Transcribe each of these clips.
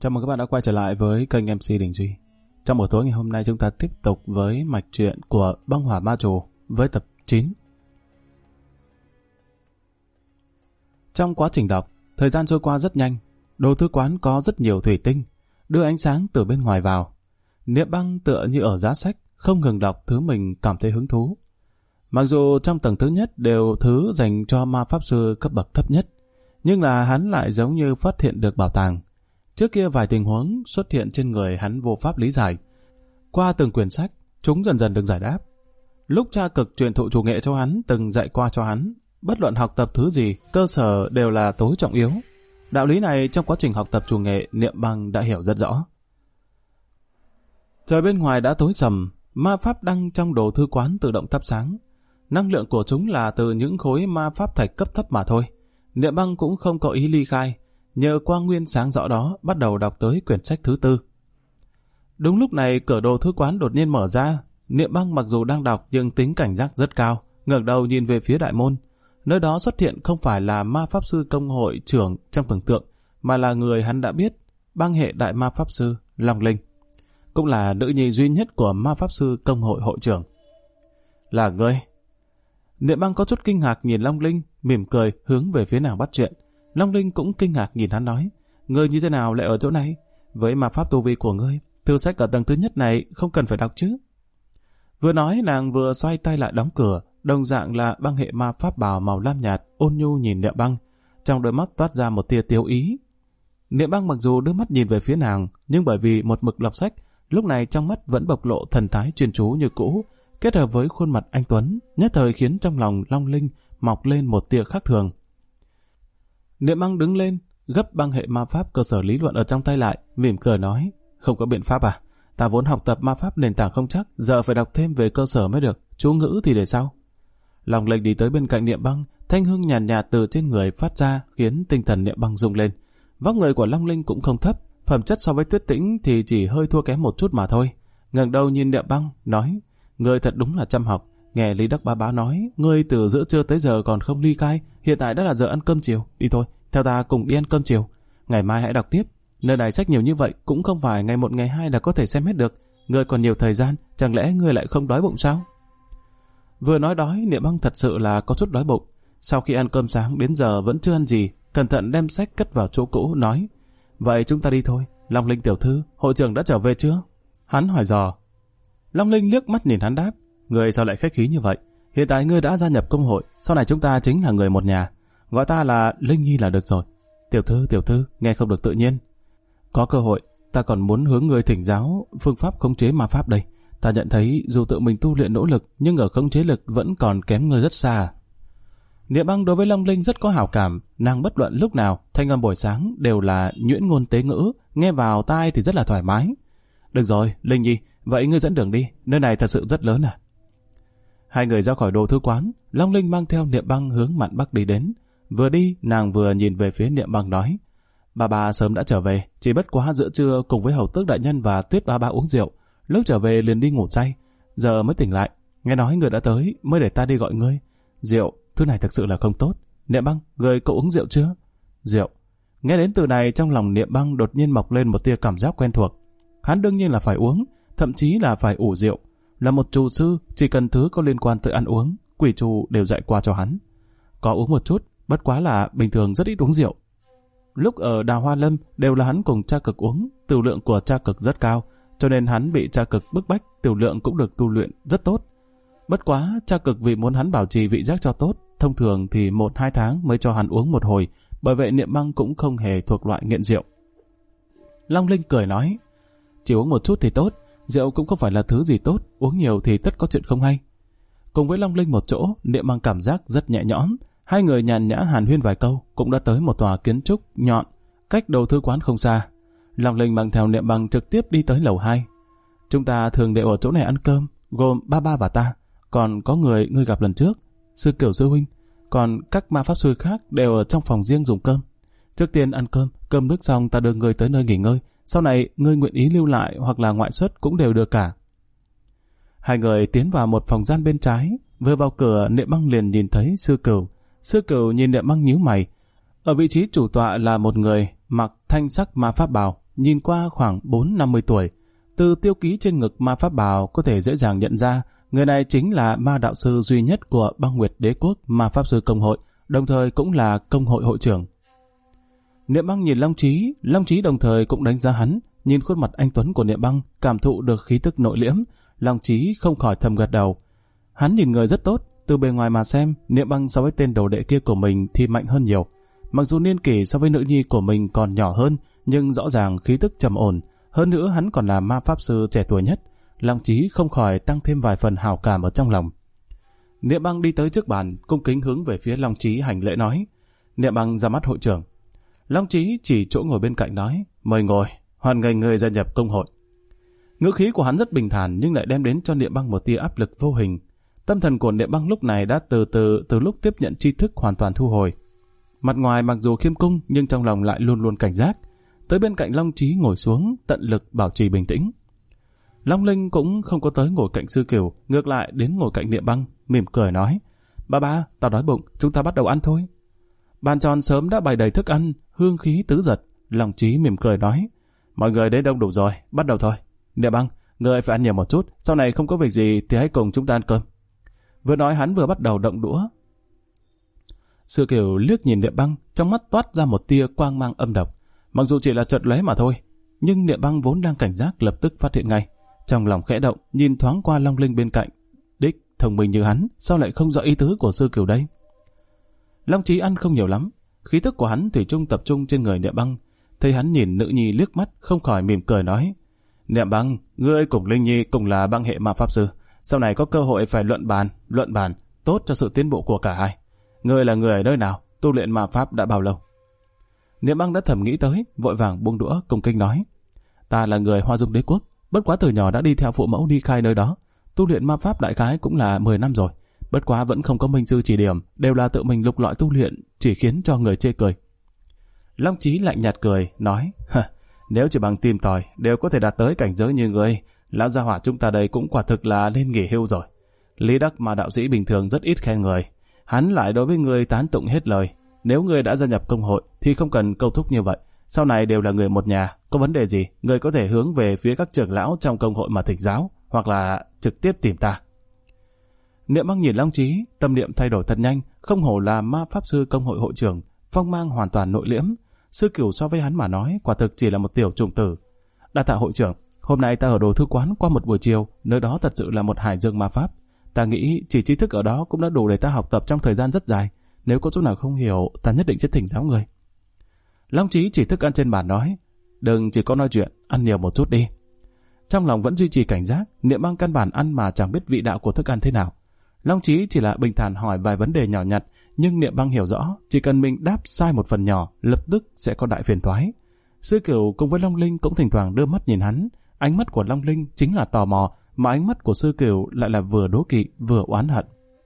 Chào mừng các bạn đã quay trở lại với kênh MC Đình Duy. Trong buổi tối ngày hôm nay chúng ta tiếp tục với mạch truyện của Băng Hỏa Ma Trù với tập 9. Trong quá trình đọc, thời gian trôi qua rất nhanh. Đồ thư quán có rất nhiều thủy tinh, đưa ánh sáng từ bên ngoài vào. Niệm Băng tựa như ở giá sách, không ngừng đọc thứ mình cảm thấy hứng thú. Mặc dù trong tầng thứ nhất đều thứ dành cho ma pháp sư cấp bậc thấp nhất, nhưng là hắn lại giống như phát hiện được bảo tàng. Trước kia vài tình huống xuất hiện trên người hắn vô pháp lý giải. Qua từng quyển sách, chúng dần dần được giải đáp. Lúc cha cực truyền thụ chủ nghệ cho hắn từng dạy qua cho hắn, bất luận học tập thứ gì, cơ sở đều là tối trọng yếu. Đạo lý này trong quá trình học tập chủ nghệ, Niệm Băng đã hiểu rất rõ. Trời bên ngoài đã tối sầm, ma pháp đăng trong đồ thư quán tự động thắp sáng. Năng lượng của chúng là từ những khối ma pháp thạch cấp thấp mà thôi. Niệm Băng cũng không có ý ly khai, nhờ quang nguyên sáng rõ đó bắt đầu đọc tới quyển sách thứ 4. Đúng lúc này cửa đồ thư quán đột nhiên mở ra. Niệm Băng mặc dù đang đọc nhưng tính cảnh giác rất cao, ngẩng đầu nhìn về phía đại môn. Nơi đó xuất hiện không phải là ma pháp sư công hội trưởng trong tưởng tượng, mà là người hắn đã biết, băng hệ đại ma pháp sư Long Linh, cũng là nữ nhi duy nhất của ma pháp sư công hội hội trưởng. Là ngươi? Niệm Băng có chút kinh ngạc nhìn Long Linh, mỉm cười hướng về phía nàng bắt chuyện. Long Linh cũng kinh ngạc nhìn hắn nói, ngươi như thế nào lại ở chỗ này? Với ma pháp tu vi của ngươi, thư sách ở tầng thứ nhất này không cần phải đọc chứ? Vừa nói nàng vừa xoay tay lại đóng cửa, đồng dạng là băng hệ ma pháp bào màu lam nhạt, ôn nhu nhìn Niệm Băng, trong đôi mắt toát ra một tia tiêu ý. Niệm Băng mặc dù đưa mắt nhìn về phía nàng, nhưng bởi vì một mực đọc sách, lúc này trong mắt vẫn bộc lộ thần thái chuyên chú như cũ, kết hợp với khuôn mặt anh tuấn, nhất thời khiến trong lòng Long Linh mọc lên một tia khác thường. Niệm Băng đứng lên, gấp băng hệ ma pháp cơ sở lý luận ở trong tay lại, mỉm cười nói, không có biện pháp à? Ta vốn học tập ma pháp nền tảng không chắc, giờ phải đọc thêm về cơ sở mới được, chú ngữ thì để sau. Long Linh đi tới bên cạnh Niệm Băng, thanh hương nhàn nhạt từ trên người phát ra khiến tinh thần Niệm Băng rung lên. Vóc người của Long Linh cũng không thấp, phẩm chất so với Tuyết Tĩnh thì chỉ hơi thua kém một chút mà thôi. Ngẩng đầu nhìn Niệm Băng, nói, ngươi thật đúng là chăm học. Nghe Lý Đắc Bá Bá nói, ngươi từ giữa trưa tới giờ còn không ly khai, hiện tại đã là giờ ăn cơm chiều, đi thôi, theo ta cùng đi ăn cơm chiều. Ngày mai hãy đọc tiếp, nơi này sách nhiều như vậy cũng không phải ngày một ngày hai là có thể xem hết được. Ngươi còn nhiều thời gian, chẳng lẽ ngươi lại không đói bụng sao? Vừa nói đói, Niệm Băng thật sự là có chút đói bụng. Sau khi ăn cơm sáng đến giờ vẫn chưa ăn gì, cẩn thận đem sách cất vào chỗ cũ, nói, vậy chúng ta đi thôi. Long Linh tiểu thư, hội trưởng đã trở về chưa? Hắn hỏi dò. Long Linh liếc mắt nhìn hắn đáp, ngươi sao lại khách khí như vậy? Hiện tại ngươi đã gia nhập công hội, sau này chúng ta chính là người một nhà. Gọi ta là Linh Nhi là được rồi. Tiểu thư, nghe không được tự nhiên. Có cơ hội, ta còn muốn hướng ngươi thỉnh giáo phương pháp khống chế ma pháp đây. Ta nhận thấy dù tự mình tu luyện nỗ lực, nhưng ở khống chế lực vẫn còn kém ngươi rất xa. Niệm Băng đối với Long Linh rất có hảo cảm, nàng bất luận lúc nào, thanh âm buổi sáng đều là nhuyễn ngôn tế ngữ, nghe vào tai thì rất là thoải mái. Được rồi, Linh Nhi, vậy ngươi dẫn đường đi, nơi này thật sự rất lớn à? Hai người ra khỏi đồ thư quán, Long Linh mang theo Niệm Băng hướng mạn bắc đi đến. Vừa đi, nàng vừa nhìn về phía Niệm Băng nói, bà sớm đã trở về, chỉ bất quá giữa trưa cùng với Hầu Tước đại nhân và Tuyết bà uống rượu, lúc trở về liền đi ngủ say, giờ mới tỉnh lại, nghe nói người đã tới, mới để ta đi gọi ngươi. Rượu, thứ này thực sự là không tốt. Niệm Băng, người cậu uống rượu chưa? Rượu. Nghe đến từ này trong lòng Niệm Băng đột nhiên mọc lên một tia cảm giác quen thuộc. Hắn đương nhiên là phải uống, thậm chí là phải ủ rượu. Là một trù sư, chỉ cần thứ có liên quan tới ăn uống, quỷ trù đều dạy qua cho hắn. Có uống một chút, bất quá là bình thường rất ít uống rượu. Lúc ở Đào Hoa Lâm đều là hắn cùng cha cực uống, tiểu lượng của cha cực rất cao, cho nên hắn bị cha cực bức bách, tiểu lượng cũng được tu luyện rất tốt. Bất quá, cha cực vì muốn hắn bảo trì vị giác cho tốt, thông thường thì 1-2 tháng mới cho hắn uống một hồi, bởi vậy Niệm Băng cũng không hề thuộc loại nghiện rượu. Long Linh cười nói, chỉ uống một chút thì tốt, rượu cũng không phải là thứ gì tốt, uống nhiều thì tất có chuyện không hay. Cùng với Long Linh một chỗ, Niệm Băng cảm giác rất nhẹ nhõm. Hai người nhàn nhã hàn huyên vài câu, cũng đã tới một tòa kiến trúc nhọn, cách đồ thư quán không xa. Long Linh mang theo Niệm Băng trực tiếp đi tới lầu 2. Chúng ta thường đều ở chỗ này ăn cơm, gồm ba và ta, còn có người ngươi gặp lần trước, sư Kiểu sư huynh, còn các ma pháp sư khác đều ở trong phòng riêng dùng cơm. Trước tiên ăn cơm nước xong ta đưa ngươi tới nơi nghỉ ngơi, sau này ngươi nguyện ý lưu lại hoặc là ngoại xuất cũng đều được cả. Hai người tiến vào một phòng gian bên trái, vừa vào cửa Niệm Băng liền nhìn thấy sư Cửu. Sư Cửu nhìn Niệm Băng nhíu mày. Ở vị trí chủ tọa là một người mặc thanh sắc ma pháp bào, nhìn qua khoảng 4-50 tuổi. Từ tiêu ký trên ngực ma pháp bào có thể dễ dàng nhận ra người này chính là ma đạo sư duy nhất của Băng Nguyệt Đế Quốc Ma Pháp Sư Công hội, đồng thời cũng là công hội hội trưởng. Niệm Băng nhìn Long Chí đồng thời cũng đánh giá hắn, nhìn khuôn mặt anh tuấn của Niệm Băng, cảm thụ được khí tức nội liễm, Long Chí không khỏi thầm gật đầu. Hắn nhìn người rất tốt, từ bề ngoài mà xem, Niệm Băng so với tên đồ đệ kia của mình thì mạnh hơn nhiều. Mặc dù niên kỷ so với nữ nhi của mình còn nhỏ hơn, nhưng rõ ràng khí tức trầm ổn, hơn nữa hắn còn là ma pháp sư trẻ tuổi nhất. Long Chí không khỏi tăng thêm vài phần hảo cảm ở trong lòng. Niệm Băng đi tới trước bàn, cung kính hướng về phía Long Chí hành lễ nói. Niệm Băng ra mắt hội trưởng. Long Chí chỉ chỗ ngồi bên cạnh nói, mời ngồi, hoan nghênh người gia nhập công hội. Ngữ khí của hắn rất bình thản nhưng lại đem đến cho Niệm Băng một tia áp lực vô hình. Tâm thần của Niệm Băng lúc này đã từ lúc tiếp nhận tri thức hoàn toàn thu hồi. Mặt ngoài mặc dù khiêm cung nhưng trong lòng lại luôn luôn cảnh giác. Tới bên cạnh Long Chí ngồi xuống, tận lực bảo trì bình tĩnh. Long Linh cũng không có tới ngồi cạnh Sư Cửu, ngược lại đến ngồi cạnh Niệm Băng, mỉm cười nói, ba, tao đói bụng, chúng ta bắt đầu ăn thôi. Bàn tròn sớm đã bày đầy thức ăn, hương khí tứ giật. Long Chí mỉm cười nói, mọi người đến đông đủ rồi, bắt đầu thôi. Niệm Băng, người phải ăn nhiều một chút, sau này không có việc gì thì hãy cùng chúng ta ăn cơm. Vừa nói hắn vừa bắt đầu động đũa. Sư Cửu liếc nhìn Niệm Băng, trong mắt toát ra một tia quang mang âm độc. Mặc dù chỉ là chợt lóe mà thôi, nhưng Niệm Băng vốn đang cảnh giác lập tức phát hiện ngay. Trong lòng khẽ động, nhìn thoáng qua Long Linh bên cạnh. Đích, thông minh như hắn, sao lại không rõ ý tứ của Sư Cửu đây? Long Chí ăn không nhiều lắm, khí tức của hắn thủy chung tập trung trên người Niệm Băng. Thấy hắn nhìn nữ nhi liếc mắt, không khỏi mỉm cười nói, Niệm Băng, ngươi cùng Linh Nhi cùng là băng hệ ma pháp sư, sau này có cơ hội phải luận bàn, tốt cho sự tiến bộ của cả hai. Ngươi là người ở nơi nào, tu luyện ma pháp đã bao lâu? Niệm Băng đã thầm nghĩ tới, vội vàng buông đũa cung kính nói, ta là người Hoa Dung Đế Quốc, bất quá từ nhỏ đã đi theo phụ mẫu đi khai nơi đó, tu luyện ma pháp đại khái cũng là 10 năm rồi, bất quá vẫn không có minh sư chỉ điểm, đều là tự mình lục lọi tu luyện, chỉ khiến cho người chê cười. Long Chí lạnh nhạt cười, nói, nếu chỉ bằng tìm tòi đều có thể đạt tới cảnh giới như ngươi, lão gia hỏa chúng ta đây cũng quả thực là nên nghỉ hưu rồi. Lý Đắc mà đạo sĩ bình thường rất ít khen người, hắn lại đối với ngươi tán tụng hết lời. Nếu ngươi đã gia nhập công hội thì không cần câu thúc như vậy, sau này đều là người một nhà, có vấn đề gì ngươi có thể hướng về phía các trưởng lão trong công hội mà thỉnh giáo, hoặc là trực tiếp tìm ta. Niệm Băng nhìn Long Chí, tâm niệm thay đổi thật nhanh, không hổ là ma pháp sư công hội hội trưởng, phong mang hoàn toàn nội liễm. Sư Cửu so với hắn mà nói, quả thực chỉ là một tiểu trùng tử. Đa tạ hội trưởng, hôm nay ta ở đồ thư quán qua một buổi chiều, nơi đó thật sự là một hải dương ma pháp. Ta nghĩ chỉ tri thức ở đó cũng đã đủ để ta học tập trong thời gian rất dài. Nếu có chỗ nào không hiểu, ta nhất định sẽ thỉnh giáo người. Long Chí chỉ thức ăn trên bàn nói, đừng chỉ có nói chuyện, ăn nhiều một chút đi. Trong lòng vẫn duy trì cảnh giác, Niệm Băng căn bản ăn mà chẳng biết vị đạo của thức ăn thế nào. Long Chí chỉ là bình thản hỏi vài vấn đề nhỏ nhặt, nhưng Niệm Băng hiểu rõ, chỉ cần mình đáp sai một phần nhỏ, lập tức sẽ có đại phiền toái. Sư Cửu cùng với Long Linh cũng thỉnh thoảng đưa mắt nhìn hắn, ánh mắt của Long Linh chính là tò mò, mà ánh mắt của Sư Cửu lại là vừa đố kỵ vừa oán hận.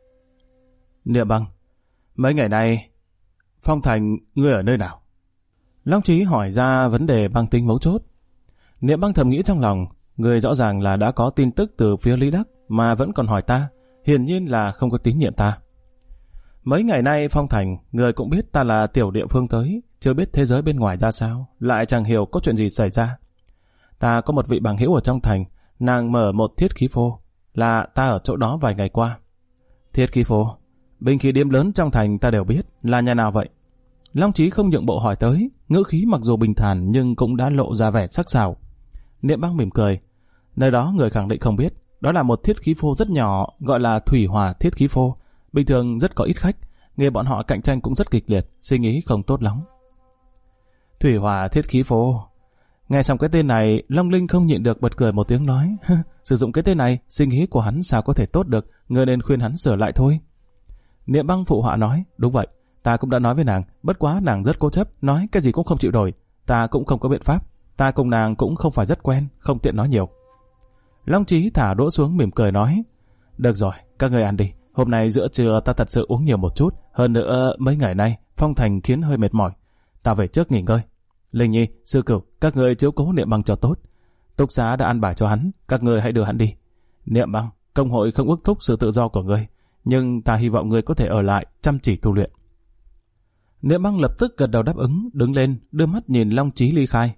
Niệm Băng, mấy ngày nay, Phong Thành ngươi ở nơi nào? Long Chí hỏi ra vấn đề băng tính mấu chốt. Niệm Băng thầm nghĩ trong lòng, người rõ ràng là đã có tin tức từ phía Lý Đắc mà vẫn còn hỏi ta, hiển nhiên là không có tín nhiệm ta. Mấy ngày nay Phong Thành, người cũng biết ta là tiểu địa phương tới, chưa biết thế giới bên ngoài ra sao, lại chẳng hiểu có chuyện gì xảy ra. Ta có một vị bằng hữu ở trong thành, nàng mở một thiết khí phô, là ta ở chỗ đó vài ngày qua. Thiết khí phô, binh khí điếm lớn trong thành ta đều biết, là nhà nào vậy? Long Chí không nhượng bộ hỏi tới, ngữ khí mặc dù bình thản nhưng cũng đã lộ ra vẻ sắc sảo. Niệm Băng mỉm cười, nơi đó người khẳng định không biết, đó là một thiết khí phô rất nhỏ, gọi là Thủy Hỏa thiết khí phô, bình thường rất có ít khách, nghe bọn họ cạnh tranh cũng rất kịch liệt, suy nghĩ không tốt lắm. Thủy Hỏa thiết khí phô. Nghe xong cái tên này, Long Linh không nhịn được bật cười một tiếng nói, sử dụng cái tên này, suy nghĩ của hắn sao có thể tốt được, người nên khuyên hắn sửa lại thôi. Niệm Băng phụ họa nói, đúng vậy, ta cũng đã nói với nàng, bất quá nàng rất cố chấp, nói cái gì cũng không chịu đổi, ta cũng không có biện pháp, ta cùng nàng cũng không phải rất quen, không tiện nói nhiều. Long Chí thả đũa xuống mỉm cười nói, được rồi, các người ăn đi, hôm nay giữa trưa ta thật sự uống nhiều một chút, hơn nữa mấy ngày nay Phong Thành khiến hơi mệt mỏi, ta về trước nghỉ ngơi. Linh Nhi, Sư Cửu, các người chiếu cố Niệm Băng cho tốt. Túc Xá đã ăn bài cho hắn, các người hãy đưa hắn đi. Niệm Băng, công hội không ước thúc sự tự do của ngươi, nhưng ta hy vọng ngươi có thể ở lại chăm chỉ tu luyện. Niệm Băng lập tức gật đầu đáp ứng, đứng lên, đưa mắt nhìn Long Chí ly khai.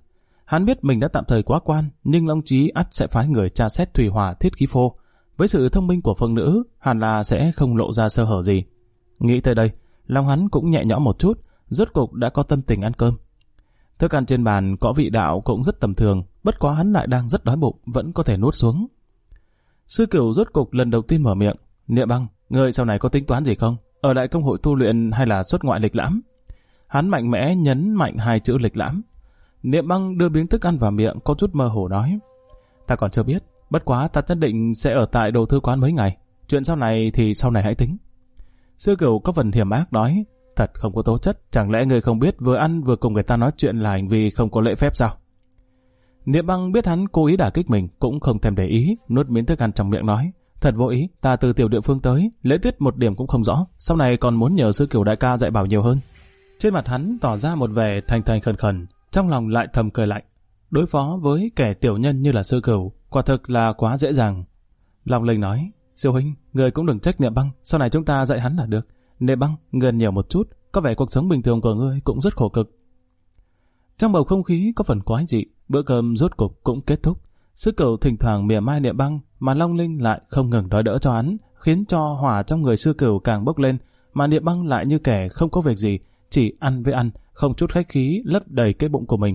Hắn biết mình đã tạm thời quá quan, nhưng Long Chí ắt sẽ phái người tra xét thủy hỏa thiết khí phô. Với sự thông minh của phương nữ, hẳn là sẽ không lộ ra sơ hở gì. Nghĩ tới đây, lòng hắn cũng nhẹ nhõm một chút, rốt cục đã có tâm tình ăn cơm. Thức ăn trên bàn có vị đạo cũng rất tầm thường, bất quá hắn lại đang rất đói bụng, vẫn có thể nuốt xuống. Sư Cửu rốt cục lần đầu tiên mở miệng. Niệm Băng, ngươi sau này có tính toán gì không? Ở lại công hội tu luyện hay là xuất ngoại lịch lãm? Hắn mạnh mẽ nhấn mạnh hai chữ lịch lãm. Niệm Băng đưa miếng thức ăn vào miệng, có chút mơ hồ nói. Ta còn chưa biết, bất quá ta nhất định sẽ ở tại đồ thư quán mấy ngày. Chuyện sau này thì sau này hãy tính. Sư Cửu có phần hiểm ác nói. Thật không có tố chất, chẳng lẽ ngươi không biết vừa ăn vừa cùng người ta nói chuyện là hành vi không có lễ phép sao? Niệm Băng biết hắn cố ý đả kích mình, cũng không thèm để ý, nuốt miếng thức ăn trong miệng nói. Thật vô ý, ta từ tiểu địa phương tới, lễ tiết một điểm cũng không rõ, sau này còn muốn nhờ sư Cửu đại ca dạy bảo nhiều hơn. Trên mặt hắn tỏ ra một vẻ thành thành khẩn khẩn, trong lòng lại thầm cười lạnh. Đối phó với kẻ tiểu nhân như là sư Cửu, quả thực là quá dễ dàng. Long Linh nói, Sư huynh, người cũng đừng trách Niệm Băng, sau này chúng ta dạy hắn là được. Niệm Băng, gần nhiều một chút, có vẻ cuộc sống bình thường của ngươi cũng rất khổ cực. Trong bầu không khí có phần quái dị, bữa cơm rốt cục cũng kết thúc. Sư Cửu thỉnh thoảng mỉa mai Niệm Băng, mà Long Linh lại không ngừng đòi đỡ cho hắn, khiến cho hỏa trong người sư Cửu càng bốc lên, mà Niệm Băng lại như kẻ không có việc gì, chỉ ăn với ăn, không chút khách khí lấp đầy cái bụng của mình.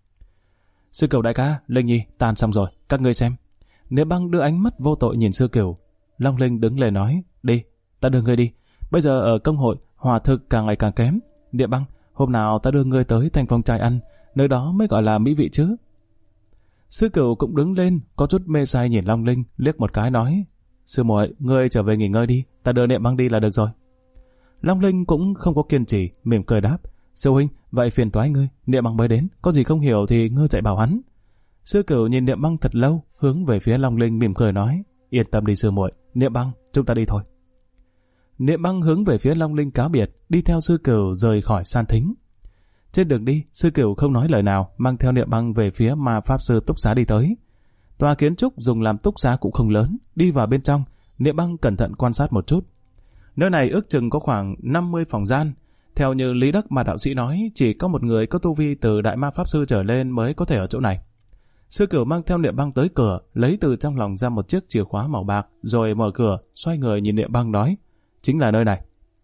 Sư Cửu đại ca, Linh Nhi, tan xong rồi, các ngươi xem. Niệm Băng đưa ánh mắt vô tội nhìn sư Cửu. Long Linh đứng lên nói, đi, ta đưa ngươi đi. Bây giờ ở công hội, hỏa thực càng ngày càng kém. Niệm Băng, hôm nào ta đưa ngươi tới Thanh Phong trai ăn, nơi đó mới gọi là mỹ vị chứ. Sư Cửu cũng đứng lên, có chút mê say nhìn Long Linh, liếc một cái nói, sư muội, ngươi trở về nghỉ ngơi đi, ta đưa Niệm Băng đi là được rồi. Long Linh cũng không có kiên trì, mỉm cười đáp, sư huynh, vậy phiền toái ngươi, Niệm Băng mới đến, có gì không hiểu thì ngươi dạy bảo hắn. Sư Cửu nhìn Niệm Băng thật lâu, hướng về phía Long Linh mỉm cười nói, yên tâm đi sư muội, Niệm Băng, chúng ta đi thôi. Niệm Băng hướng về phía Long Linh cáo biệt, đi theo sư Cửu rời khỏi San Thính. Trên đường đi, sư Cửu không nói lời nào, mang theo Niệm Băng về phía ma pháp sư túc xá đi tới. Tòa kiến trúc dùng làm túc xá cũng không lớn, đi vào bên trong, Niệm Băng cẩn thận quan sát một chút. Nơi này ước chừng có khoảng 50 phòng gian. Theo như Lý Đắc mà đạo sĩ nói, chỉ có một người có tu vi từ đại ma pháp sư trở lên mới có thể ở chỗ này. Sư Cửu mang theo Niệm Băng tới cửa, lấy từ trong lòng ra một chiếc chìa khóa màu bạc, rồi mở cửa, xoay người nhìn Niệm Băng nói, chính là nơi này.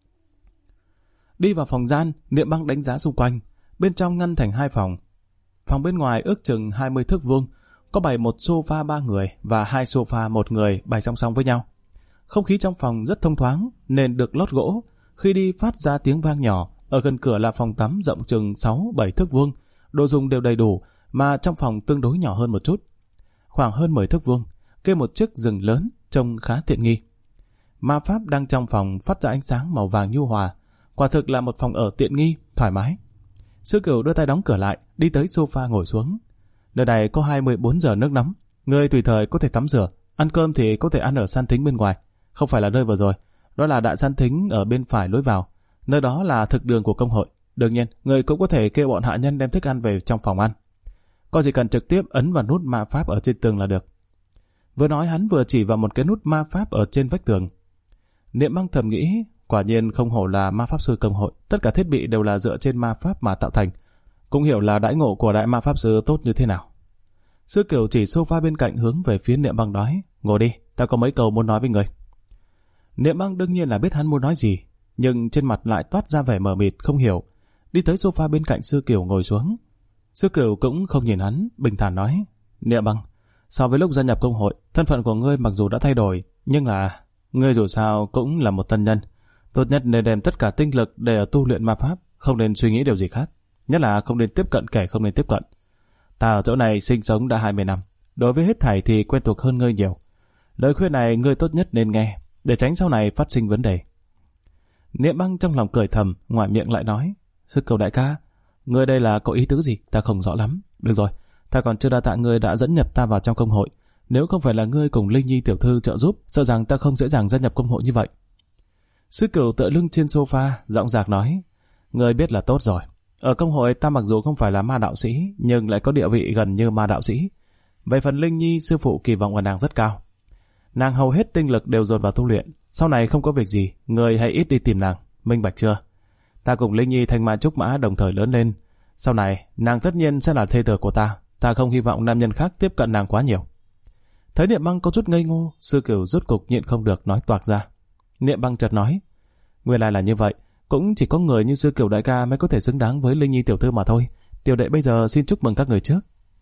Đi vào phòng gian, Niệm Băng đánh giá xung quanh, bên trong ngăn thành hai phòng. Phòng bên ngoài ước chừng 20 thước vuông, có bày một sofa 3 người và 2 sofa 1 người bày song song với nhau. Không khí trong phòng rất thông thoáng, nền được lót gỗ, khi đi phát ra tiếng vang nhỏ. Ở gần cửa là phòng tắm rộng chừng 6-7 thước vuông, đồ dùng đều đầy đủ, mà trong phòng tương đối nhỏ hơn một chút. Khoảng hơn 10 thước vuông, kê một chiếc giường lớn, trông khá tiện nghi. Ma pháp đang trong phòng phát ra ánh sáng màu vàng nhu hòa, quả thực là một phòng ở tiện nghi, thoải mái. Sư Cửu đưa tay đóng cửa lại, đi tới sofa ngồi xuống. Nơi này có 24 giờ nước nóng, người tùy thời có thể tắm rửa, ăn cơm thì có thể ăn ở San Thính bên ngoài, không phải là nơi vừa rồi, đó là đại San Thính ở bên phải lối vào, nơi đó là thực đường của công hội. Đương nhiên, người cũng có thể kêu bọn hạ nhân đem thức ăn về trong phòng ăn. Có gì cần trực tiếp ấn vào nút ma pháp ở trên tường là được. Vừa nói hắn vừa chỉ vào một cái nút ma pháp ở trên vách tường. Niệm Băng thầm nghĩ, quả nhiên không hổ là ma pháp sư công hội, tất cả thiết bị đều là dựa trên ma pháp mà tạo thành, cũng hiểu là đãi ngộ của đại ma pháp sư tốt như thế nào. Sư Cửu chỉ sofa bên cạnh hướng về phía Niệm Băng nói, ngồi đi, ta có mấy câu muốn nói với người. Niệm Băng đương nhiên là biết hắn muốn nói gì, nhưng trên mặt lại toát ra vẻ mờ mịt không hiểu. Đi tới sofa bên cạnh Sư Cửu ngồi xuống. Sư Cửu cũng không nhìn hắn, bình thản nói, Niệm Băng, so với lúc gia nhập công hội, thân phận của ngươi mặc dù đã thay đổi, nhưng là ngươi dù sao cũng là một tân nhân. Tốt nhất nên đem tất cả tinh lực để ở tu luyện ma pháp, không nên suy nghĩ điều gì khác. Nhất là không nên tiếp cận kẻ không nên tiếp cận. Ta ở chỗ này sinh sống đã 20 năm, đối với hết thảy thì quen thuộc hơn ngươi nhiều. Lời khuyên này ngươi tốt nhất nên nghe, để tránh sau này phát sinh vấn đề. Niệm Băng trong lòng cười thầm, ngoài miệng lại nói, Sư Cửu đại ca, ngươi đây là có ý tứ gì, ta không rõ lắm. Được rồi, ta còn chưa đa tạ ngươi đã dẫn nhập ta vào trong công hội. Nếu không phải là ngươi cùng Linh Nhi tiểu thư trợ giúp, sợ rằng ta không dễ dàng gia nhập công hội như vậy. Sư Cửu tựa lưng trên sofa, giọng dạc nói, ngươi biết là tốt rồi. Ở công hội ta mặc dù không phải là ma đạo sĩ, nhưng lại có địa vị gần như ma đạo sĩ. Về phần Linh Nhi, sư phụ kỳ vọng ở nàng rất cao. Nàng hầu hết tinh lực đều dồn vào tu luyện, sau này không có việc gì, ngươi hãy ít đi tìm nàng, minh bạch chưa? Ta cùng Linh Nhi thanh mai trúc mã đồng thời lớn lên, sau này nàng tất nhiên sẽ là thê tử của ta, ta không hy vọng nam nhân khác tiếp cận nàng quá nhiều. Thấy Niệm Băng có chút ngây ngô, Sư Cửu rốt cục nhịn không được nói toạc ra. Niệm Băng chợt nói, nguyên lai là như vậy, cũng chỉ có người như Sư Cửu đại ca mới có thể xứng đáng với Linh Nhi tiểu thư mà thôi. Tiểu đệ bây giờ xin chúc mừng các người trước.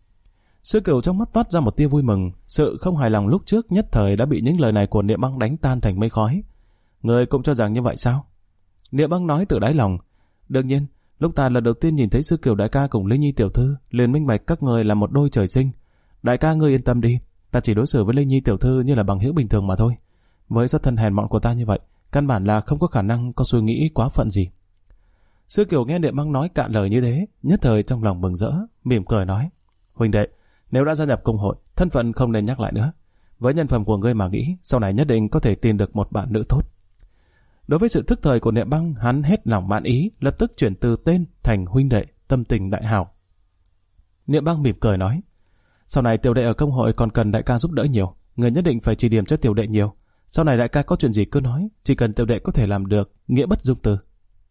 Sư Cửu trong mắt toát ra một tia vui mừng, sự không hài lòng lúc trước nhất thời đã bị những lời này của Niệm Băng đánh tan thành mây khói. Người cũng cho rằng như vậy sao? Niệm Băng nói từ đáy lòng. Đương nhiên, lúc ta lần đầu tiên nhìn thấy Sư Cửu đại ca cùng Linh Nhi tiểu thư, liền minh bạch các người là một đôi trời sinh. Đại ca ngươi yên tâm đi, ta chỉ đối xử với Linh Nhi tiểu thư như là bằng hữu bình thường mà thôi. Với xuất thân hèn mọn của ta như vậy, căn bản là không có khả năng có suy nghĩ quá phận gì. Sư Cửu nghe Niệm Băng nói cạn lời như thế, nhất thời trong lòng mừng rỡ, mỉm cười nói: huynh đệ, nếu đã gia nhập công hội, thân phận không nên nhắc lại nữa. Với nhân phẩm của ngươi mà nghĩ, sau này nhất định có thể tìm được một bạn nữ tốt. Đối với sự thức thời của Niệm Băng, hắn hết lòng mãn ý, lập tức chuyển từ tên thành huynh đệ, tâm tình đại hảo. Niệm Băng mỉm cười nói: sau này tiểu đệ ở công hội còn cần đại ca giúp đỡ nhiều, người nhất định phải chỉ điểm cho tiểu đệ nhiều. Sau này đại ca có chuyện gì cứ nói, chỉ cần tiểu đệ có thể làm được, nghĩa bất dung từ.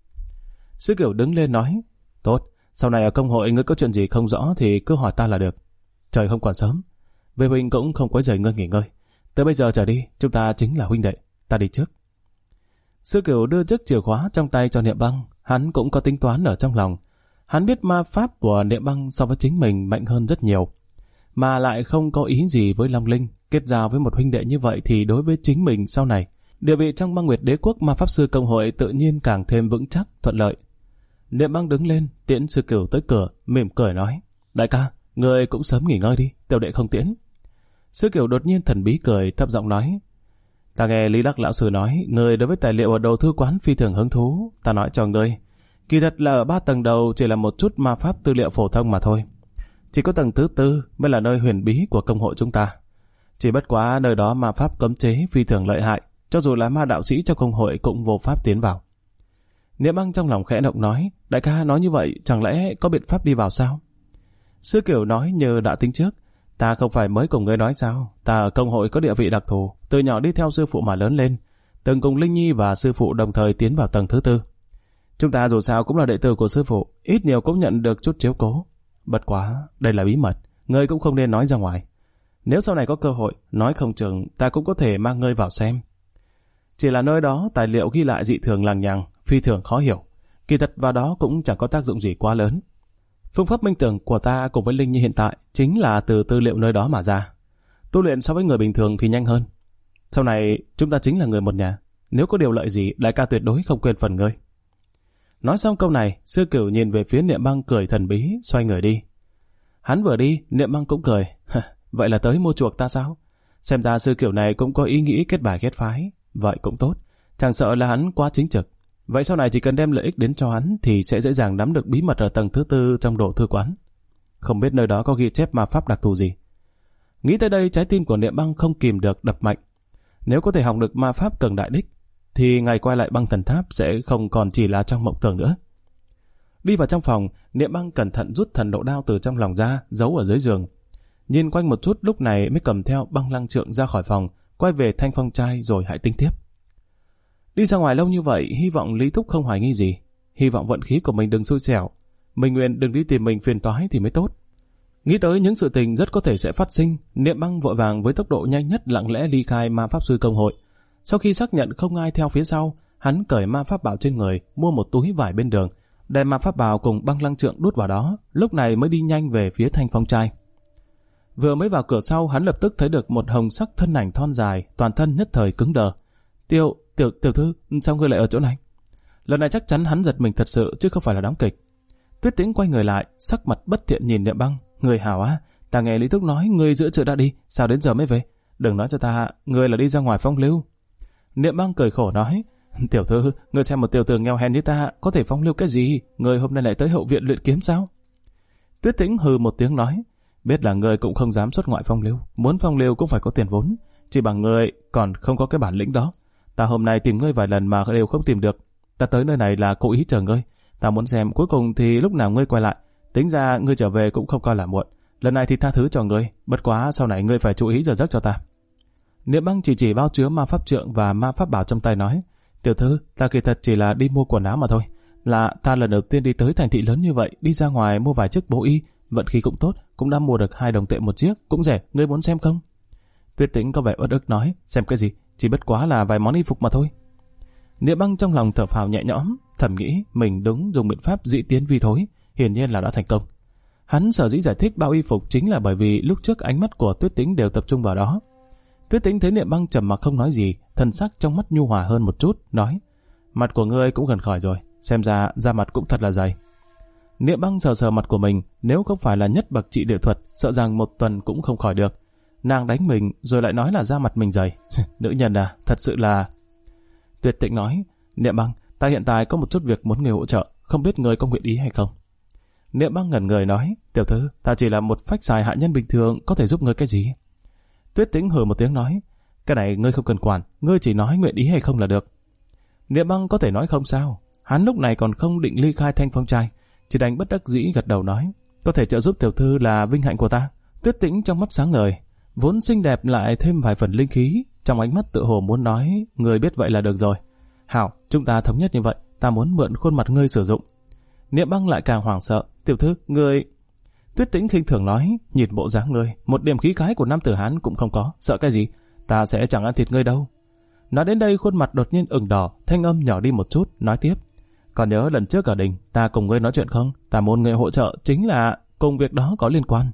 Sư Cửu đứng lên nói: tốt, sau này ở công hội ngươi có chuyện gì không rõ thì cứ hỏi ta là được. Trời không còn sớm, về huynh cũng không quấy rầy ngươi nghỉ ngơi. Từ bây giờ trở đi, chúng ta chính là huynh đệ, ta đi trước. Sư Cửu đưa chiếc chìa khóa trong tay cho Niệm Băng, hắn cũng có tính toán ở trong lòng. Hắn biết ma pháp của Niệm Băng so với chính mình mạnh hơn rất nhiều, mà lại không có ý gì với Long Linh. Kết giao với một huynh đệ như vậy thì đối với chính mình sau này, địa vị trong Băng Nguyệt Đế Quốc ma pháp sư công hội tự nhiên càng thêm vững chắc, thuận lợi. Niệm Băng đứng lên, tiễn Sư Cửu tới cửa, mỉm cười nói: đại ca, người cũng sớm nghỉ ngơi đi, tiểu đệ không tiễn. Sư Cửu đột nhiên thần bí cười, thấp giọng nói: ta nghe Lý Đắc lão sư nói, người đối với tài liệu ở đồ thư quán phi thường hứng thú. Ta nói cho ngươi, kỳ thật là ở 3 tầng đầu chỉ là một chút ma pháp tư liệu phổ thông mà thôi. Chỉ có tầng thứ 4 mới là nơi huyền bí của công hội chúng ta. Chỉ bất quá nơi đó ma pháp cấm chế phi thường lợi hại, cho dù là ma đạo sĩ trong công hội cũng vô pháp tiến vào. Niệm Băng trong lòng khẽ động nói: đại ca nói như vậy, chẳng lẽ có biện pháp đi vào sao? Sư Cửu nói như đã tính trước: ta không phải mới cùng ngươi nói sao, ta ở công hội có địa vị đặc thù, từ nhỏ đi theo sư phụ mà lớn lên, từng cùng Linh Nhi và sư phụ đồng thời tiến vào tầng thứ 4. Chúng ta dù sao cũng là đệ tử của sư phụ, ít nhiều cũng nhận được chút chiếu cố. Bất quá, đây là bí mật, ngươi cũng không nên nói ra ngoài. Nếu sau này có cơ hội, nói không chừng ta cũng có thể mang ngươi vào xem. Chỉ là nơi đó tài liệu ghi lại dị thường lằng nhằng, phi thường khó hiểu. Kỳ thật vào đó cũng chẳng có tác dụng gì quá lớn. Phương pháp minh tưởng của ta cùng với Linh Nhi hiện tại chính là từ tư liệu nơi đó mà ra. Tu luyện so với người bình thường thì nhanh hơn. Sau này chúng ta chính là người một nhà. Nếu có điều lợi gì, đại ca tuyệt đối không quên phần ngươi. Nói xong câu này, Sư Cửu nhìn về phía Niệm Băng cười thần bí, xoay người đi. Hắn vừa đi, Niệm Băng cũng cười. Vậy là tới mua chuộc ta sao? Xem ra Sư Cửu này cũng có ý nghĩ kết bài kết phái. Vậy cũng tốt, chẳng sợ là hắn quá chính trực. Vậy sau này chỉ cần đem lợi ích đến cho hắn thì sẽ dễ dàng nắm được bí mật ở tầng thứ 4 trong đồ thư quán. Không biết nơi đó có ghi chép ma pháp đặc thù gì. Nghĩ tới đây, trái tim của Niệm Băng không kìm được đập mạnh. Nếu có thể học được ma pháp cường đại đích thì ngày quay lại Băng Thần Tháp sẽ không còn chỉ là trong mộng tưởng nữa. Đi vào trong phòng, Niệm Băng cẩn thận rút thần độ đao từ trong lòng ra, giấu ở dưới giường. Nhìn quanh một chút, lúc này mới cầm theo băng lăng trượng ra khỏi phòng, quay về Thanh Phong trai rồi hãy tính tiếp. Đi ra ngoài lâu như vậy, hy vọng Lý Thúc không hoài nghi gì, hy vọng vận khí của mình đừng xui xẻo, Minh Nguyên đừng đi tìm mình phiền toái thì mới tốt. Nghĩ tới những sự tình rất có thể sẽ phát sinh, Niệm Băng vội vàng với tốc độ nhanh nhất lặng lẽ ly khai ma pháp sư công hội. Sau khi xác nhận không ai theo phía sau, hắn cởi ma pháp bào trên người, mua một túi vải bên đường, đem ma pháp bào cùng băng lăng trượng đút vào đó, lúc này mới đi nhanh về phía Thanh Phong trai. Vừa mới vào cửa sau, hắn lập tức thấy được một hồng sắc thân ảnh thon dài, toàn thân nhất thời cứng đờ. Tiểu thư, sao ngươi lại ở chỗ này? Lần này chắc chắn hắn giật mình thật sự chứ không phải là đóng kịch. Tuyết Tĩnh quay người lại, sắc mặt bất thiện nhìn Niệm Băng. Người hảo á, ta nghe Lý Thúc nói ngươi giữa trưa đã đi, sao đến giờ mới về? Đừng nói cho ta, ngươi là đi ra ngoài phong lưu. Niệm Băng cười khổ nói: tiểu thư, ngươi xem một tiểu tử nghèo hèn như ta có thể phong lưu cái gì? Ngươi hôm nay lại tới hậu viện luyện kiếm sao? Tuyết Tĩnh hừ một tiếng nói: biết là ngươi cũng không dám xuất ngoại phong lưu, muốn phong lưu cũng phải có tiền vốn, chỉ bằng ngươi còn không có cái bản lĩnh đó. Ta hôm nay tìm ngươi vài lần mà đều không tìm được. Ta tới nơi này là cố ý chờ ngươi. Ta muốn xem cuối cùng thì lúc nào ngươi quay lại. Tính ra ngươi trở về cũng không coi là muộn. Lần này thì tha thứ cho ngươi. Bất quá sau này ngươi phải chú ý giờ giấc cho ta. Niệm Băng chỉ bao chứa ma pháp trượng và ma pháp bảo trong tay nói: tiểu thư, ta kỳ thật chỉ là đi mua quần áo mà thôi. Là ta lần đầu tiên đi tới thành thị lớn như vậy, đi ra ngoài mua vài chiếc bố y, vận khí cũng tốt, cũng đã mua được 2 đồng tệ một chiếc, cũng rẻ, ngươi muốn xem không? Tuyết Tĩnh có vẻ uất ức nói, xem cái gì, chỉ bất quá là vài món y phục mà thôi. Niệm Băng trong lòng thở phào nhẹ nhõm, thầm nghĩ mình đúng dùng biện pháp dĩ tiến vi thối, hiển nhiên là đã thành công. Hắn sở dĩ giải thích bao y phục chính là bởi vì lúc trước ánh mắt của Tuyết Tĩnh đều tập trung vào đó. Tuyết Tĩnh thấy Niệm Băng trầm mặc không nói gì, thần sắc trong mắt nhu hòa hơn một chút, nói: mặt của ngươi cũng gần khỏi rồi, xem ra da mặt cũng thật là dày. Niệm Băng sờ sờ mặt của mình, nếu không phải là nhất bậc trị địa thuật, sợ rằng 1 tuần cũng không khỏi được. Nàng đánh mình rồi lại nói là da mặt mình dày. Nữ nhân à, thật sự là... Tuyết Tĩnh nói: Niệm Băng, ta hiện tại có một chút việc muốn người hỗ trợ, không biết người có nguyện ý hay không? Niệm Băng ngẩn người nói: tiểu thư, ta chỉ là một phách xài hạ nhân bình thường, có thể giúp ngươi cái gì? Tuyết Tĩnh hừ một tiếng nói: cái này ngươi không cần quản, ngươi chỉ nói nguyện ý hay không là được. Niệm Băng có thể nói không sao, hắn lúc này còn không định ly khai Thanh Phong trai, chỉ đành bất đắc dĩ gật đầu nói: có thể trợ giúp tiểu thư là vinh hạnh của ta. Tuyết Tĩnh trong mắt sáng ngời, vốn xinh đẹp lại thêm vài phần linh khí, trong ánh mắt tự hồ muốn nói: người biết vậy là được rồi. Hảo, chúng ta thống nhất như vậy, ta muốn mượn khuôn mặt ngươi sử dụng. Niệm Băng lại càng hoảng sợ: tiểu thư, ngươi... Tuyết Tĩnh khinh thường nói: nhìn bộ dáng ngươi, một điểm khí khái của nam tử Hán cũng không có, sợ cái gì? Ta sẽ chẳng ăn thịt ngươi đâu. Nói đến đây khuôn mặt đột nhiên ửng đỏ, thanh âm nhỏ đi một chút, nói tiếp: còn nhớ lần trước ở đình, ta cùng ngươi nói chuyện không? Ta muốn ngươi hỗ trợ chính là cùng việc đó có liên quan.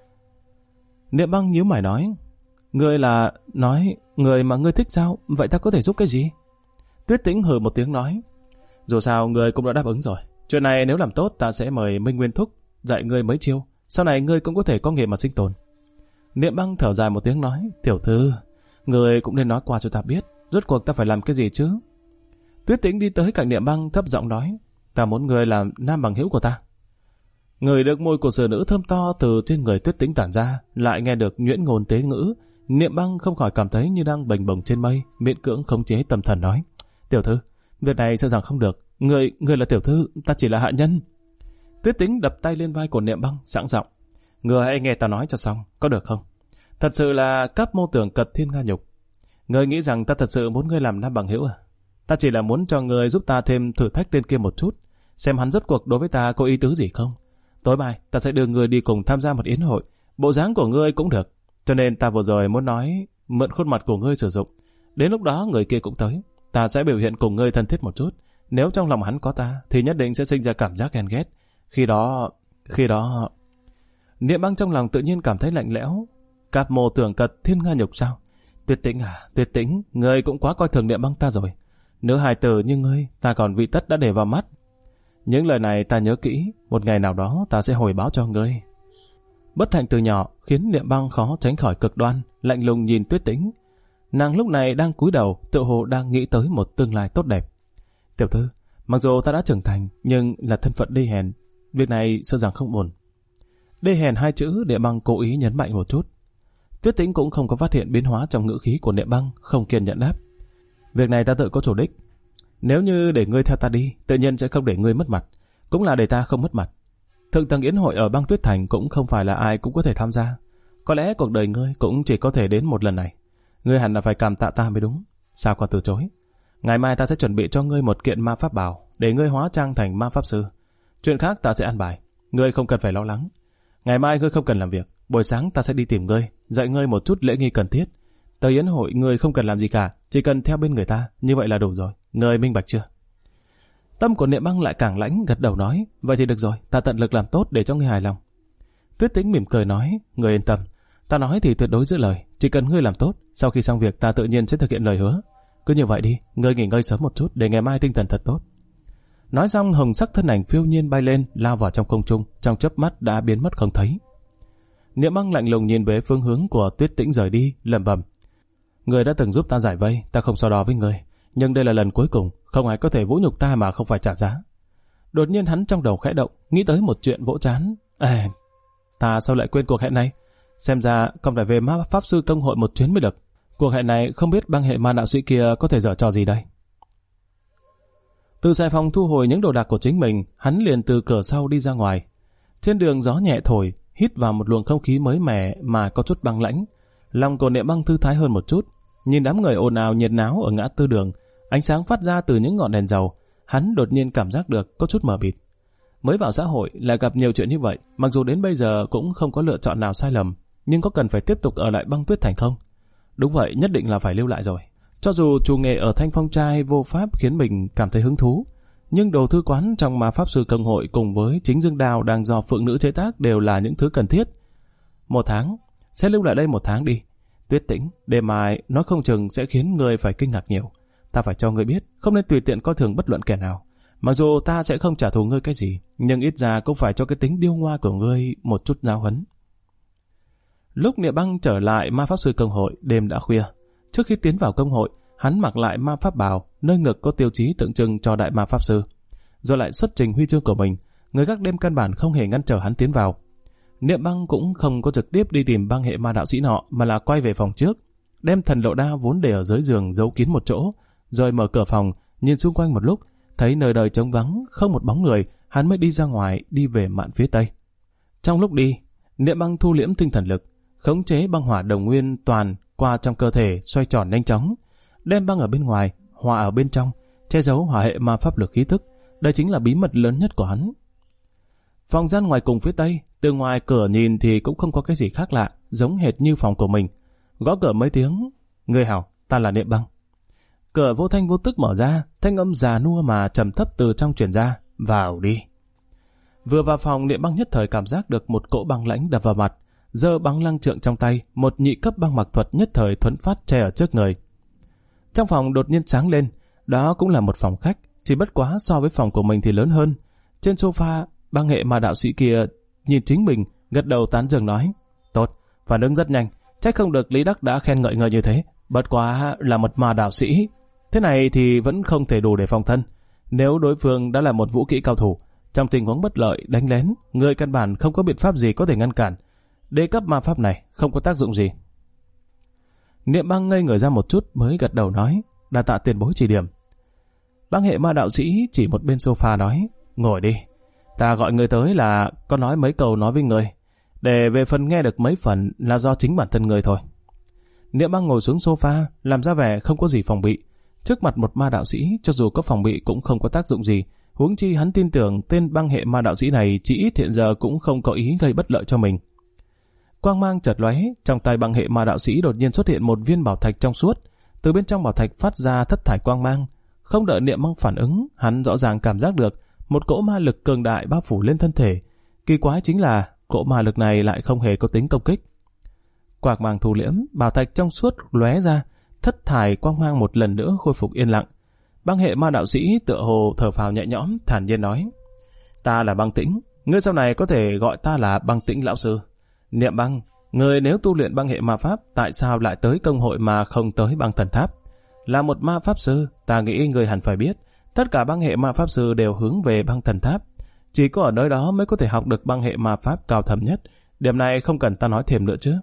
Niệm Băng nhíu mày nói: ngươi là nói người mà ngươi thích sao? Vậy ta có thể giúp cái gì? Tuyết Tĩnh hừ một tiếng nói: dù sao ngươi cũng đã đáp ứng rồi. Chuyện này nếu làm tốt, ta sẽ mời Minh Nguyên Thúc dạy ngươi mấy chiêu, sau này ngươi cũng có thể có nghề mà sinh tồn. Niệm Băng thở dài một tiếng nói: tiểu thư, ngươi cũng nên nói qua cho ta biết, rốt cuộc ta phải làm cái gì chứ? Tuyết Tĩnh đi tới cạnh Niệm Băng thấp giọng nói: ta muốn ngươi làm nam bằng hữu của ta. Người được môi của xử nữ thơm to từ trên người Tuyết Tĩnh tản ra, lại nghe được nhuyễn ngôn tế ngữ, Niệm Băng không khỏi cảm thấy như đang bềnh bồng trên mây, miễn cưỡng khống chế tâm thần nói: tiểu thư, việc này sợ rằng không được, người là tiểu thư, ta chỉ là hạ nhân. Tuyết Tĩnh đập tay lên vai của Niệm Băng, sẵn giọng: người hãy nghe ta nói cho xong, có được không? Thật sự là cấp mô tưởng cật thiên nga nhục. Ngươi nghĩ rằng ta thật sự muốn ngươi làm nam bằng hữu à? Ta chỉ là muốn cho ngươi giúp ta thêm thử thách tên kia một chút, xem hắn rốt cuộc đối với ta có ý tứ gì không. Tối mai ta sẽ đưa ngươi đi cùng tham gia một yến hội, bộ dáng của ngươi cũng được, cho nên ta vừa rồi muốn nói mượn khuôn mặt của ngươi sử dụng. Đến lúc đó người kia cũng tới, ta sẽ biểu hiện cùng ngươi thân thiết một chút. Nếu trong lòng hắn có ta, thì nhất định sẽ sinh ra cảm giác ghen ghét. Khi đó... Niệm Băng trong lòng tự nhiên cảm thấy lạnh lẽo. Cáp mô tưởng cật thiên nga nhục sao? Tuyết Tĩnh à, Tuyết Tĩnh, ngươi cũng quá coi thường Niệm Băng ta rồi. Nữ hài tử như ngươi, ta còn vị tất đã để vào mắt. Những lời này ta nhớ kỹ, một ngày nào đó ta sẽ hồi báo cho ngươi. Bất hạnh từ nhỏ khiến Niệm Băng khó tránh khỏi cực đoan, lạnh lùng nhìn Tuyết Tĩnh. Nàng lúc này đang cúi đầu, tựa hồ đang nghĩ tới một tương lai tốt đẹp. Tiểu thư, mặc dù ta đã trưởng thành, nhưng là thân phận đê hèn, việc này sợ rằng không ổn. Đê hèn 2 chữ Niệm Băng cố ý nhấn mạnh một chút. Tuyết Tĩnh cũng không có phát hiện biến hóa trong ngữ khí của Niệm Băng, không kiên nhẫn đáp: việc này ta tự có chủ đích. Nếu như để ngươi theo ta đi, tự nhiên sẽ không để ngươi mất mặt, cũng là để ta không mất mặt. Thượng tầng yến hội ở băng Tuyết Thành cũng không phải là ai cũng có thể tham gia. Có lẽ cuộc đời ngươi cũng chỉ có thể đến một lần này. Ngươi hẳn là phải cảm tạ ta mới đúng. Sao còn từ chối? Ngày mai ta sẽ chuẩn bị cho ngươi một kiện ma pháp bào, để ngươi hóa trang thành ma pháp sư. Chuyện khác ta sẽ an bài, ngươi không cần phải lo lắng. Ngày mai ngươi không cần làm việc, buổi sáng ta sẽ đi tìm ngươi, dạy ngươi một chút lễ nghi cần thiết. Tới yến hội ngươi không cần làm gì cả, chỉ cần theo bên người ta, như vậy là đủ rồi. Ngươi minh bạch chưa? Tâm của Niệm Băng lại càng lãnh, gật đầu nói: vậy thì được rồi, ta tận lực làm tốt để cho ngươi hài lòng. Tuyết Tĩnh mỉm cười nói: ngươi yên tâm, ta nói thì tuyệt đối giữ lời, chỉ cần ngươi làm tốt, sau khi xong việc ta tự nhiên sẽ thực hiện lời hứa. Cứ như vậy đi, ngươi nghỉ ngơi sớm một chút để ngày mai tinh thần thật tốt. Nói xong, hồng sắc thân ảnh phiêu nhiên bay lên, lao vào trong không trung, trong chớp mắt đã biến mất không thấy. Niệm Băng lạnh lùng nhìn về phương hướng của Tuyết Tĩnh rời đi, lẩm bẩm: ngươi đã từng giúp ta giải vây, ta không so đo với ngươi, nhưng đây là lần cuối cùng, không ai có thể vũ nhục ta mà không phải trả giá. Đột nhiên hắn trong đầu khẽ động, nghĩ tới một chuyện vỗ trán: ta sao lại quên cuộc hẹn này? Xem ra còn phải về ma pháp sư công hội một chuyến mới được. Cuộc hẹn này không biết băng hệ ma đạo sĩ kia có thể giở trò gì đây. Từ xài phòng thu hồi những đồ đạc của chính mình, hắn liền từ cửa sau đi ra ngoài. Trên đường gió nhẹ thổi, hít vào một luồng không khí mới mẻ mà có chút băng lãnh. Lòng của Niệm Băng thư thái hơn một chút. Nhìn đám người ồn ào nhiệt náo ở ngã tư đường, ánh sáng phát ra từ những ngọn đèn dầu, hắn đột nhiên cảm giác được có chút mờ mịt. Mới vào xã hội lại gặp nhiều chuyện như vậy, mặc dù đến bây giờ cũng không có lựa chọn nào sai lầm, nhưng có cần phải tiếp tục ở lại Băng Tuyết Thành không? Đúng vậy, nhất định là phải lưu lại rồi. Cho dù chủ nghề ở Thanh Phong Trai vô pháp khiến mình cảm thấy hứng thú, nhưng đồ thư quán trong Ma Pháp Sư Công hội cùng với chính dương đao đang do phượng nữ chế tác đều là những thứ cần thiết. 1 tháng, sẽ lưu lại đây 1 tháng đi. Tuyết Tĩnh, đêm mai nói không chừng sẽ khiến người phải kinh ngạc nhiều. Ta phải cho ngươi biết, không nên tùy tiện coi thường bất luận kẻ nào. Mặc dù ta sẽ không trả thù ngươi cái gì, nhưng ít ra cũng phải cho cái tính điêu ngoa của ngươi một chút giáo huấn. Lúc Niệm Băng trở lại Ma Pháp Sư Công hội, đêm đã khuya. Trước khi tiến vào công hội, hắn mặc lại ma pháp bào, nơi ngực có tiêu chí tượng trưng cho đại ma pháp sư, rồi lại xuất trình huy chương của mình. Người gác đêm căn bản không hề ngăn trở hắn tiến vào. Niệm Băng cũng không có trực tiếp đi tìm băng hệ ma đạo sĩ nọ, mà là quay về phòng trước, đem thần lộ đao vốn để ở dưới giường giấu kín một chỗ, rồi mở cửa phòng, nhìn xung quanh một lúc, thấy nơi đời trống vắng, không một bóng người, hắn mới đi ra ngoài, đi về mạn phía tây. Trong lúc đi, Niệm Băng thu liễm tinh thần lực, khống chế băng hỏa đồng nguyên toàn qua trong cơ thể, xoay tròn nhanh chóng, đem băng ở bên ngoài, hỏa ở bên trong, che giấu hỏa hệ ma pháp lực khí tức. Đây chính là bí mật lớn nhất của hắn. Phòng gian ngoài cùng phía tây, từ ngoài cửa nhìn thì cũng không có cái gì khác lạ, giống hệt như phòng của mình. Gõ cửa mấy tiếng, người hảo, ta là Niệm Băng. Cửa vô thanh vô tức mở ra, thanh âm già nua mà trầm thấp từ trong truyền ra, vào đi. Vừa vào phòng, Niệm Băng nhất thời cảm giác được một cỗ băng lãnh đập vào mặt, giơ băng lăng trượng trong tay, một nhị cấp băng mặc thuật nhất thời thuẫn phát che ở trước người. Trong phòng đột nhiên sáng lên, đó cũng là một phòng khách, chỉ bất quá so với phòng của mình thì lớn hơn. Trên sofa, băng hệ ma đạo sĩ kia nhìn chính mình, gật đầu tán dương nói, tốt, phản ứng rất nhanh, trách không được Lý Đắc đã khen ngợi người như thế, bất quá là một ma đạo sĩ. Thế này thì vẫn không thể đủ để phòng thân. Nếu đối phương đã là một vũ kỹ cao thủ, trong tình huống bất lợi, đánh lén, người căn bản không có biện pháp gì có thể ngăn cản. Đế cấp ma pháp này không có tác dụng gì. Niệm Băng ngây người ra một chút mới gật đầu nói, đa tạ tiền bối chỉ điểm. Băng hệ ma đạo sĩ chỉ một bên sofa nói, ngồi đi, ta gọi người tới là có nói mấy câu nói với người, để về phần nghe được mấy phần là do chính bản thân người thôi. Niệm Băng ngồi xuống sofa, làm ra vẻ không có gì phòng bị. Trước mặt một ma đạo sĩ, cho dù có phòng bị cũng không có tác dụng gì, huống chi hắn tin tưởng tên băng hệ ma đạo sĩ này chỉ ít hiện giờ cũng không có ý gây bất lợi cho mình. Quang mang chợt lóe, trong tay băng hệ ma đạo sĩ đột nhiên xuất hiện một viên bảo thạch trong suốt, từ bên trong bảo thạch phát ra thất thải quang mang. Không đợi Niệm Băng phản ứng, hắn rõ ràng cảm giác được một cỗ ma lực cường đại bao phủ lên thân thể. Kỳ quái chính là cỗ ma lực này lại không hề có tính công kích. Quang mang thu liễm, bảo thạch trong suốt lóe ra, thất thải quang mang một lần nữa khôi phục yên lặng. Băng hệ ma đạo sĩ tựa hồ thở phào nhẹ nhõm, thản nhiên nói, ta là Băng Tĩnh, ngươi sau này có thể gọi ta là Băng Tĩnh lão sư. Niệm Băng, người nếu tu luyện băng hệ ma pháp, tại sao lại tới công hội mà không tới băng thần tháp? Là một ma pháp sư, ta nghĩ người hẳn phải biết, tất cả băng hệ ma pháp sư đều hướng về băng thần tháp. Chỉ có ở nơi đó mới có thể học được băng hệ ma pháp cao thâm nhất. Điểm này không cần ta nói thêm nữa chứ.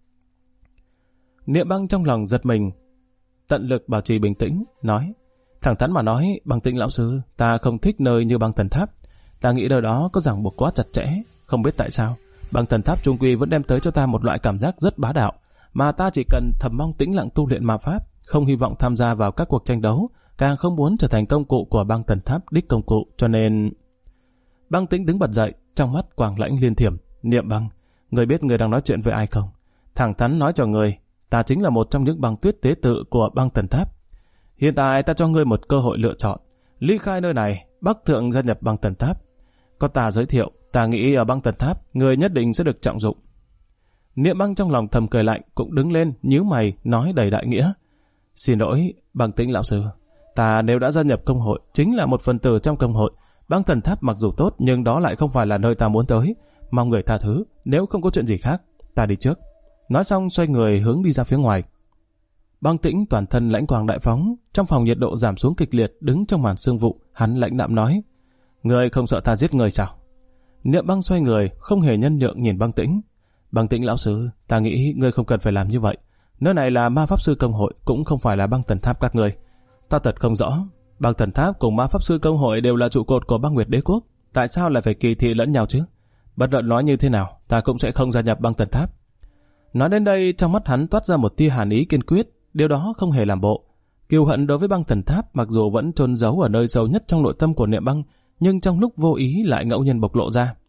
Niệm Băng trong lòng giật mình, tận lực bảo trì bình tĩnh, nói, thẳng thắn mà nói, Băng Tĩnh lão sư, ta không thích nơi như băng thần tháp. Ta nghĩ nơi đó có ràng buộc quá chặt chẽ, không biết tại sao. Băng thần tháp trung quy vẫn đem tới cho ta một loại cảm giác rất bá đạo, mà ta chỉ cần thầm mong tĩnh lặng tu luyện ma pháp, không hy vọng tham gia vào các cuộc tranh đấu, càng không muốn trở thành công cụ của băng thần tháp đích công cụ, cho nên... Băng Tĩnh đứng bật dậy, trong mắt quang lãnh liên thiểm. Niệm Băng, người biết người đang nói chuyện với ai không? Thẳng thắn nói cho người, ta chính là một trong những băng tuyết tế tự của băng thần tháp. Hiện tại ta cho ngươi một cơ hội lựa chọn, ly khai nơi này, bắc thượng gia nhập băng thần tháp. Có ta giới thiệu, ta nghĩ ở băng thần tháp, người nhất định sẽ được trọng dụng. Niệm Băng trong lòng thầm cười lạnh, cũng đứng lên, nhíu mày, nói đầy đại nghĩa. Xin lỗi, Băng Tĩnh lão sư, ta nếu đã gia nhập công hội, chính là một phần tử trong công hội. Băng thần tháp mặc dù tốt, nhưng đó lại không phải là nơi ta muốn tới. Mong người tha thứ, nếu không có chuyện gì khác, ta đi trước. Nói xong xoay người hướng đi ra phía ngoài. Băng Tĩnh toàn thân lãnh quang đại phóng, trong phòng nhiệt độ giảm xuống kịch liệt, đứng trong màn sương vụ, hắn lãnh đạm nói, người không sợ ta giết người sao? Niệm Băng xoay người, không hề nhân nhượng nhìn Băng Tĩnh. Băng Tĩnh lão sư, ta nghĩ ngươi không cần phải làm như vậy. Nơi này là ma pháp sư công hội, cũng không phải là băng thần tháp các ngươi. Ta thật không rõ, băng thần tháp cùng ma pháp sư công hội đều là trụ cột của băng nguyệt đế quốc, tại sao lại phải kỳ thị lẫn nhau chứ? Bất luận nói như thế nào, ta cũng sẽ không gia nhập băng thần tháp. Nói đến đây, trong mắt hắn toát ra một tia hàn ý kiên quyết, điều đó không hề làm bộ. Kiêu hận đối với băng thần tháp mặc dù vẫn chôn giấu ở nơi sâu nhất trong nội tâm của Niệm Băng, nhưng trong lúc vô ý lại ngẫu nhiên bộc lộ ra.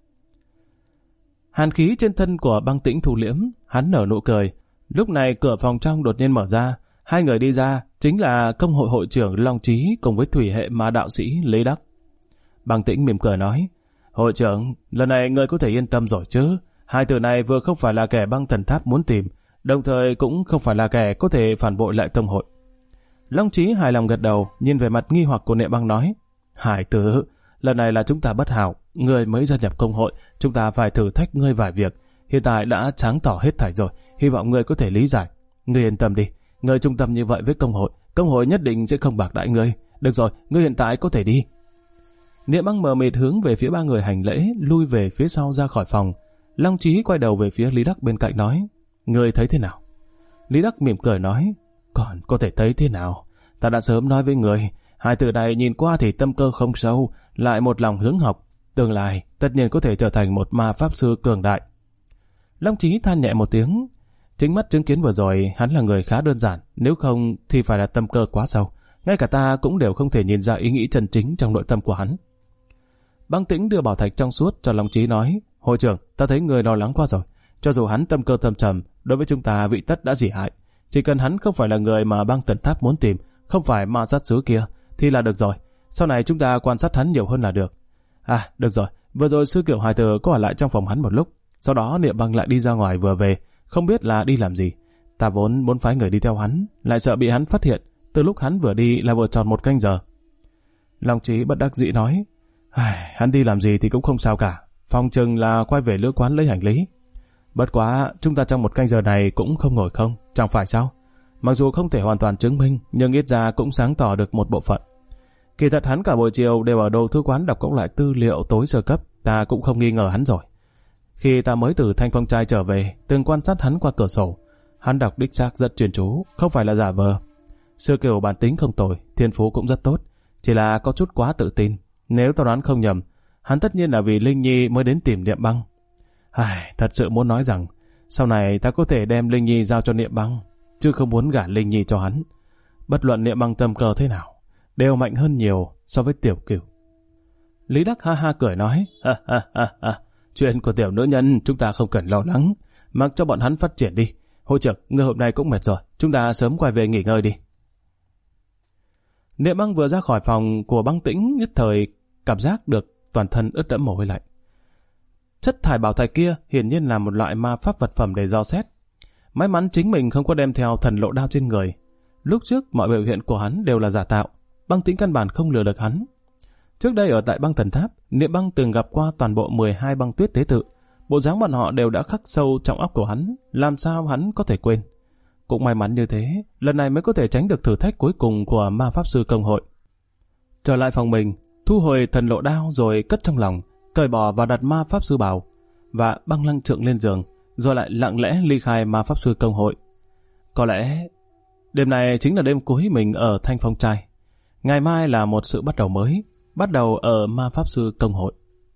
Hàn khí trên thân của Băng Tĩnh thu liễm, hắn nở nụ cười. Lúc này cửa phòng trong đột nhiên mở ra, hai người đi ra, chính là công hội hội trưởng Long Trí cùng với thủy hệ ma đạo sĩ Lý Đắc. Băng Tĩnh mỉm cười nói, hội trưởng, lần này ngươi có thể yên tâm rồi chứ, hai từ này vừa không phải là kẻ Băng Thần Tháp muốn tìm, đồng thời cũng không phải là kẻ có thể phản bội lại công hội. Long Trí hài lòng gật đầu, nhìn về mặt nghi hoặc của Niệm Băng nói, Hải tử, lần này là chúng ta bất hảo, ngươi mới gia nhập công hội, chúng ta phải thử thách ngươi vài việc, hiện tại đã sáng tỏ hết thảy rồi, hy vọng ngươi có thể lý giải. Ngươi yên tâm đi, ngươi trung tâm như vậy với công hội nhất định sẽ không bạc đãi ngươi. Được rồi, ngươi hiện tại có thể đi. Niệm Băng mờ mịt hướng về phía ba người hành lễ, lui về phía sau ra khỏi phòng. Long Trí quay đầu về phía Lý Đắc bên cạnh nói, ngươi thấy thế nào? Lý Đắc mỉm cười nói, còn có thể thấy thế nào? Ta đã sớm nói với ngươi, hai từ này nhìn qua thì tâm cơ không sâu, lại một lòng hướng học, tương lai tất nhiên có thể trở thành một ma pháp sư cường đại. Long Trí than nhẹ một tiếng, chính mắt chứng kiến vừa rồi hắn là người khá đơn giản, nếu không thì phải là tâm cơ quá sâu, ngay cả ta cũng đều không thể nhìn ra ý nghĩ chân chính trong nội tâm của hắn. Băng Tĩnh đưa bảo thạch trong suốt cho Long Trí nói, hội trưởng, ta thấy người lo lắng quá rồi, cho dù hắn tâm cơ thâm trầm, đối với chúng ta vị tất đã dỉ hại, chỉ cần hắn không phải là người mà Băng Thần Tháp muốn tìm, không phải ma sát xứ kia, thì là được rồi, sau này chúng ta quan sát hắn nhiều hơn là được. À, được rồi, vừa rồi sư kiểu hài tử có ở lại trong phòng hắn một lúc, sau đó Niệm Băng lại đi ra ngoài vừa về, không biết là đi làm gì. Ta vốn muốn phái người đi theo hắn, lại sợ bị hắn phát hiện, từ lúc hắn vừa đi là vừa tròn 1 canh giờ. Long Trí bất đắc dĩ nói, hắn đi làm gì thì cũng không sao cả, phòng chừng là quay về lữ quán lấy hành lý. Bất quá, chúng ta trong 1 canh giờ này cũng không ngồi không, chẳng phải sao? Mặc dù không thể hoàn toàn chứng minh, nhưng ít ra cũng sáng tỏ được một bộ phận. Kỳ thật hắn cả buổi chiều đều ở đồ thư quán đọc các loại tư liệu tối sơ cấp, ta cũng không nghi ngờ hắn rồi. Khi ta mới từ Thanh Phong Trai trở về, từng quan sát hắn qua cửa sổ, hắn đọc đích xác rất chuyên chú, không phải là giả vờ. Sư Kiều bản tính không tồi, thiên phú cũng rất tốt, chỉ là có chút quá tự tin. Nếu ta đoán không nhầm, hắn tất nhiên là vì Linh Nhi mới đến tìm Niệm Băng. Thật sự muốn nói rằng, sau này ta có thể đem Linh Nhi giao cho Niệm Băng, chứ không muốn gả Linh Nhi cho hắn. Bất luận Niệm Băng tâm cơ thế nào, đều mạnh hơn nhiều so với Tiểu Kiều. Lý Đắc ha ha cười nói, chuyện của tiểu nữ nhân chúng ta không cần lo lắng, mặc cho bọn hắn phát triển đi. Hội trưởng, người hôm nay cũng mệt rồi, chúng ta sớm quay về nghỉ ngơi đi. Niệm Băng vừa ra khỏi phòng của Băng Tĩnh, nhất thời cảm giác được toàn thân ướt đẫm mồ hôi lạnh. Chất thải bảo thạch kia hiển nhiên là một loại ma pháp vật phẩm để dò xét. May mắn chính mình không có đem theo thần lộ đao trên người. Lúc trước mọi biểu hiện của hắn đều là giả tạo, Băng Tĩnh căn bản không lừa được hắn. Trước đây ở tại Băng Thần Tháp, Niệm Băng từng gặp qua toàn bộ 12 băng tuyết tế tự. Bộ dáng bọn họ đều đã khắc sâu trong óc của hắn, làm sao hắn có thể quên. Cũng may mắn như thế, lần này mới có thể tránh được thử thách cuối cùng của ma pháp sư công hội. Trở lại phòng mình, thu hồi thần lộ đao rồi cất trong lòng, cởi bỏ và đặt ma pháp sư bào và băng lăng trượng lên giường, rồi lại lặng lẽ ly khai ma pháp sư công hội. Có lẽ đêm này chính là đêm cuối mình ở Thanh Phong Trai. Ngày mai là một sự bắt đầu mới, bắt đầu ở ma pháp sư công hội.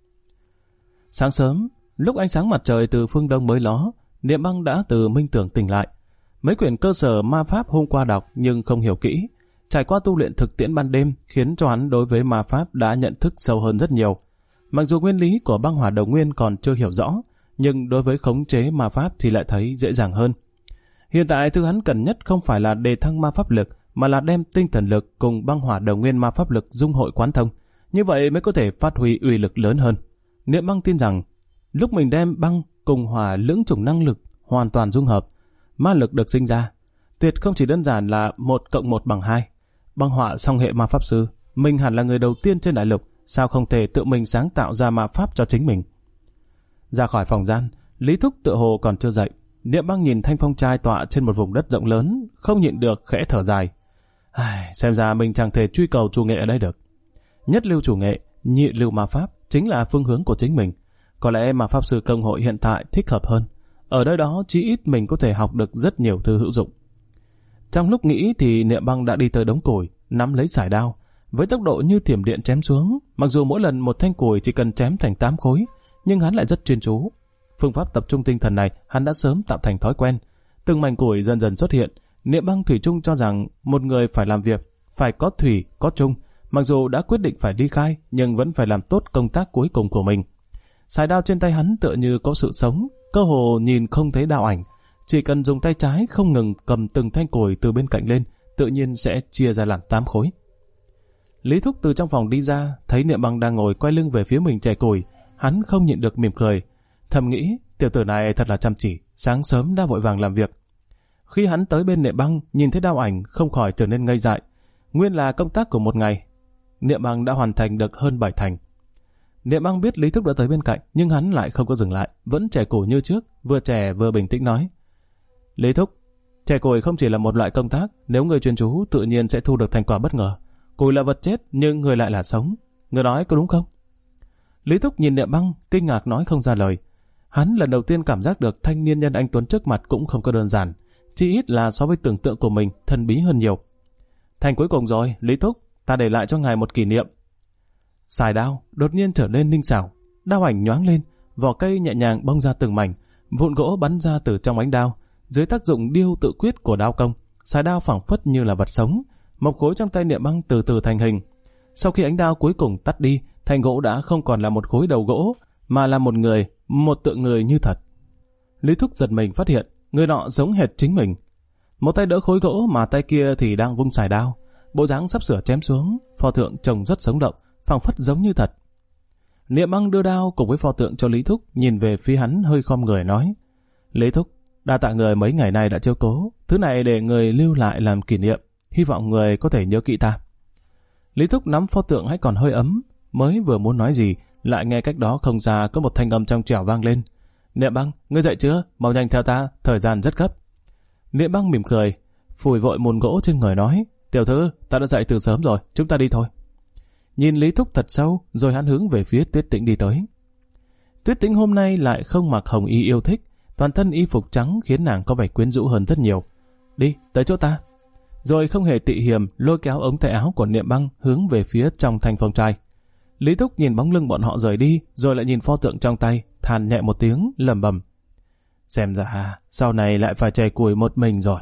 Sáng sớm, lúc ánh sáng mặt trời từ phương đông mới ló, Niệm Băng đã từ minh tưởng tỉnh lại. Mấy quyển cơ sở ma pháp hôm qua đọc nhưng không hiểu kỹ, trải qua tu luyện thực tiễn ban đêm khiến cho hắn đối với ma pháp đã nhận thức sâu hơn rất nhiều. Mặc dù nguyên lý của băng hỏa đồng nguyên còn chưa hiểu rõ, nhưng đối với khống chế ma pháp thì lại thấy dễ dàng hơn. Hiện tại thứ hắn cần nhất không phải là đề thăng ma pháp lực, mà là đem tinh thần lực cùng băng hỏa đồng nguyên ma pháp lực dung hội quán thông, như vậy mới có thể phát huy uy lực lớn hơn. Niệm Băng tin rằng, lúc mình đem băng cùng hỏa lưỡng chủng năng lực hoàn toàn dung hợp, ma lực được sinh ra, tuyệt không chỉ đơn giản là 1 + 1 = 2. Băng hỏa song hệ ma pháp sư, mình hẳn là người đầu tiên trên đại lục, sao không thể tự mình sáng tạo ra ma pháp cho chính mình. Ra khỏi phòng gian, Lý Thúc tựa hồ còn chưa dậy. Niệm Băng nhìn Thanh Phong Trai tọa trên một vùng đất rộng lớn, không nhịn được khẽ thở dài. Xem ra mình chẳng thể truy cầu chủ nghệ ở đây được. Nhất lưu chủ nghệ, nhị lưu ma pháp chính là phương hướng của chính mình. Có lẽ ma pháp sư công hội hiện tại thích hợp hơn. Ở nơi đó chí ít mình có thể học được rất nhiều thứ hữu dụng. Trong lúc nghĩ thì Niệm Băng đã đi tới đống củi, nắm lấy sải đao, với tốc độ như thiểm điện chém xuống. Mặc dù mỗi lần một thanh củi chỉ cần chém thành 8 khối, nhưng hắn lại rất chuyên chú. Phương pháp tập trung tinh thần này hắn đã sớm tạo thành thói quen. Từng mảnh củi dần dần xuất hiện. Niệm Băng thủy chung cho rằng một người phải làm việc phải có thủy, có trung, Mặc dù đã quyết định phải ly khai, nhưng vẫn phải làm tốt công tác cuối cùng của mình. Xài đao trên tay hắn tựa như có sự sống, cơ hồ nhìn không thấy đao ảnh. Chỉ cần dùng tay trái không ngừng cầm từng thanh củi từ bên cạnh lên, tự nhiên sẽ chia ra làm 8 khối. Lý Thúc từ trong phòng đi ra, thấy Niệm Băng đang ngồi quay lưng về phía mình chẻ củi, hắn không nhịn được mỉm cười, thầm nghĩ tiểu tử này thật là chăm chỉ, sáng sớm đã vội vàng làm việc. Khi hắn tới bên Niệm Băng, nhìn thấy đao ảnh không khỏi trở nên ngây dại. Nguyên là công tác của một ngày, Niệm Băng đã hoàn thành được hơn 7 thành. Niệm Băng biết Lý Thúc đã tới bên cạnh, nhưng hắn lại không có dừng lại, vẫn chẻ củi như trước, vừa chẻ vừa bình tĩnh nói: Lý Thúc, chẻ củi không chỉ là một loại công tác, nếu người chuyên chú tự nhiên sẽ thu được thành quả bất ngờ. Củi là vật chết nhưng người lại là sống, người nói có đúng không? Lý Thúc nhìn Niệm Băng, kinh ngạc nói không ra lời. Hắn lần đầu tiên cảm giác được thanh niên nhân anh tuấn trước mặt cũng không có đơn giản, chỉ ít là so với tưởng tượng của mình thần bí hơn nhiều. Thành cuối cùng rồi, Lý Thúc, ta để lại cho ngài một kỷ niệm. Xài đao đột nhiên trở nên linh xảo, đao ảnh nhoáng lên, vỏ cây nhẹ nhàng bong ra từng mảnh, vụn gỗ bắn ra từ trong ánh đao. Dưới tác dụng điêu tự quyết của đao công, xài đao phảng phất như là vật sống. Mộc khối trong tay Niệm Băng từ từ thành hình. Sau khi ánh đao cuối cùng tắt đi, thanh gỗ đã không còn là một khối đầu gỗ, mà là một người, một tượng người như thật. Lý Thúc giật mình phát hiện, người nọ giống hệt chính mình. Một tay đỡ khối gỗ mà tay kia thì đang vung xài đao, bộ dáng sắp sửa chém xuống. Pho tượng trông rất sống động, phảng phất giống như thật. Niệm Băng đưa đao cùng với pho tượng cho Lý Thúc, nhìn về phía hắn hơi khom người nói: Lý Thúc, đa tạ người mấy ngày nay đã chiếu cố, thứ này để người lưu lại làm kỷ niệm, hy vọng người có thể nhớ kỹ ta. Lý Thúc nắm pho tượng hãy còn hơi ấm, mới vừa muốn nói gì, lại nghe cách đó không xa có một thanh âm trong trẻo vang lên: Niệm Băng, ngươi dậy chưa? Mau nhanh theo ta, thời gian rất gấp. Niệm Băng mỉm cười, phủi vội mùn gỗ trên người nói: Tiểu thư, ta đã dậy từ sớm rồi, chúng ta đi thôi. Nhìn Lý Thúc thật sâu, rồi hắn hướng về phía Tuyết Tĩnh đi tới. Tuyết Tĩnh hôm nay lại không mặc hồng y yêu thích, toàn thân y phục trắng khiến nàng có vẻ quyến rũ hơn rất nhiều. Đi, tới chỗ ta. Rồi không hề tị hiềm lôi kéo ống tay áo của Niệm Băng hướng về phía trong thành phòng trai. Lý Thúc nhìn bóng lưng bọn họ rời đi, rồi lại nhìn pho tượng trong tay, than nhẹ một tiếng, lẩm bẩm: Xem ra sau này lại phải chẻ củi một mình rồi.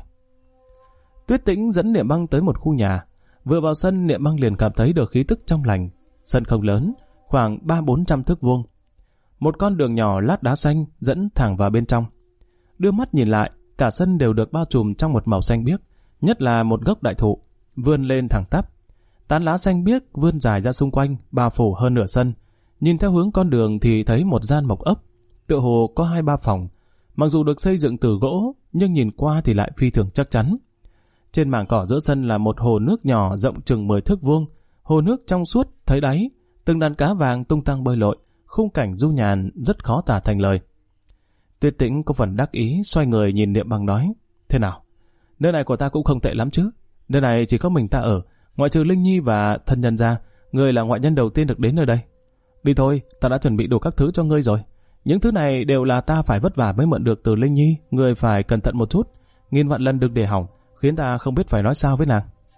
Tuyết Tĩnh dẫn Niệm Băng tới một khu nhà. Vừa vào sân, Niệm Băng liền cảm thấy được khí tức trong lành. Sân không lớn, khoảng 300-400 thước vuông. Một con đường nhỏ lát đá xanh dẫn thẳng vào bên trong. Đưa mắt nhìn lại, cả sân đều được bao trùm trong một màu xanh biếc, nhất là một gốc đại thụ vươn lên thẳng tắp. Tán lá xanh biếc vươn dài ra xung quanh, bao phủ hơn nửa sân. Nhìn theo hướng con đường thì thấy một gian mộc ốc, tựa hồ có 2-3 phòng. Mặc dù được xây dựng từ gỗ, nhưng nhìn qua thì lại phi thường chắc chắn. Trên mảng cỏ giữa sân là một hồ nước nhỏ rộng chừng 10 thước vuông. Hồ nước trong suốt thấy đáy, từng đàn cá vàng tung tăng bơi lội, khung cảnh du nhàn rất khó tả thành lời. Tuyết Tĩnh có phần đắc ý xoay người nhìn Niệm Băng nói: Thế nào? Nơi này của ta cũng không tệ lắm chứ. Nơi này chỉ có mình ta ở, ngoại trừ Linh Nhi và thân nhân ra, ngươi là ngoại nhân đầu tiên được đến nơi đây. Đi thôi, ta đã chuẩn bị đủ các thứ cho ngươi rồi. Những thứ này đều là ta phải vất vả mới mượn được từ Linh Nhi, ngươi phải cẩn thận một chút, nghìn vạn lần đừng để hỏng, khiến ta không biết phải nói sao với nàng.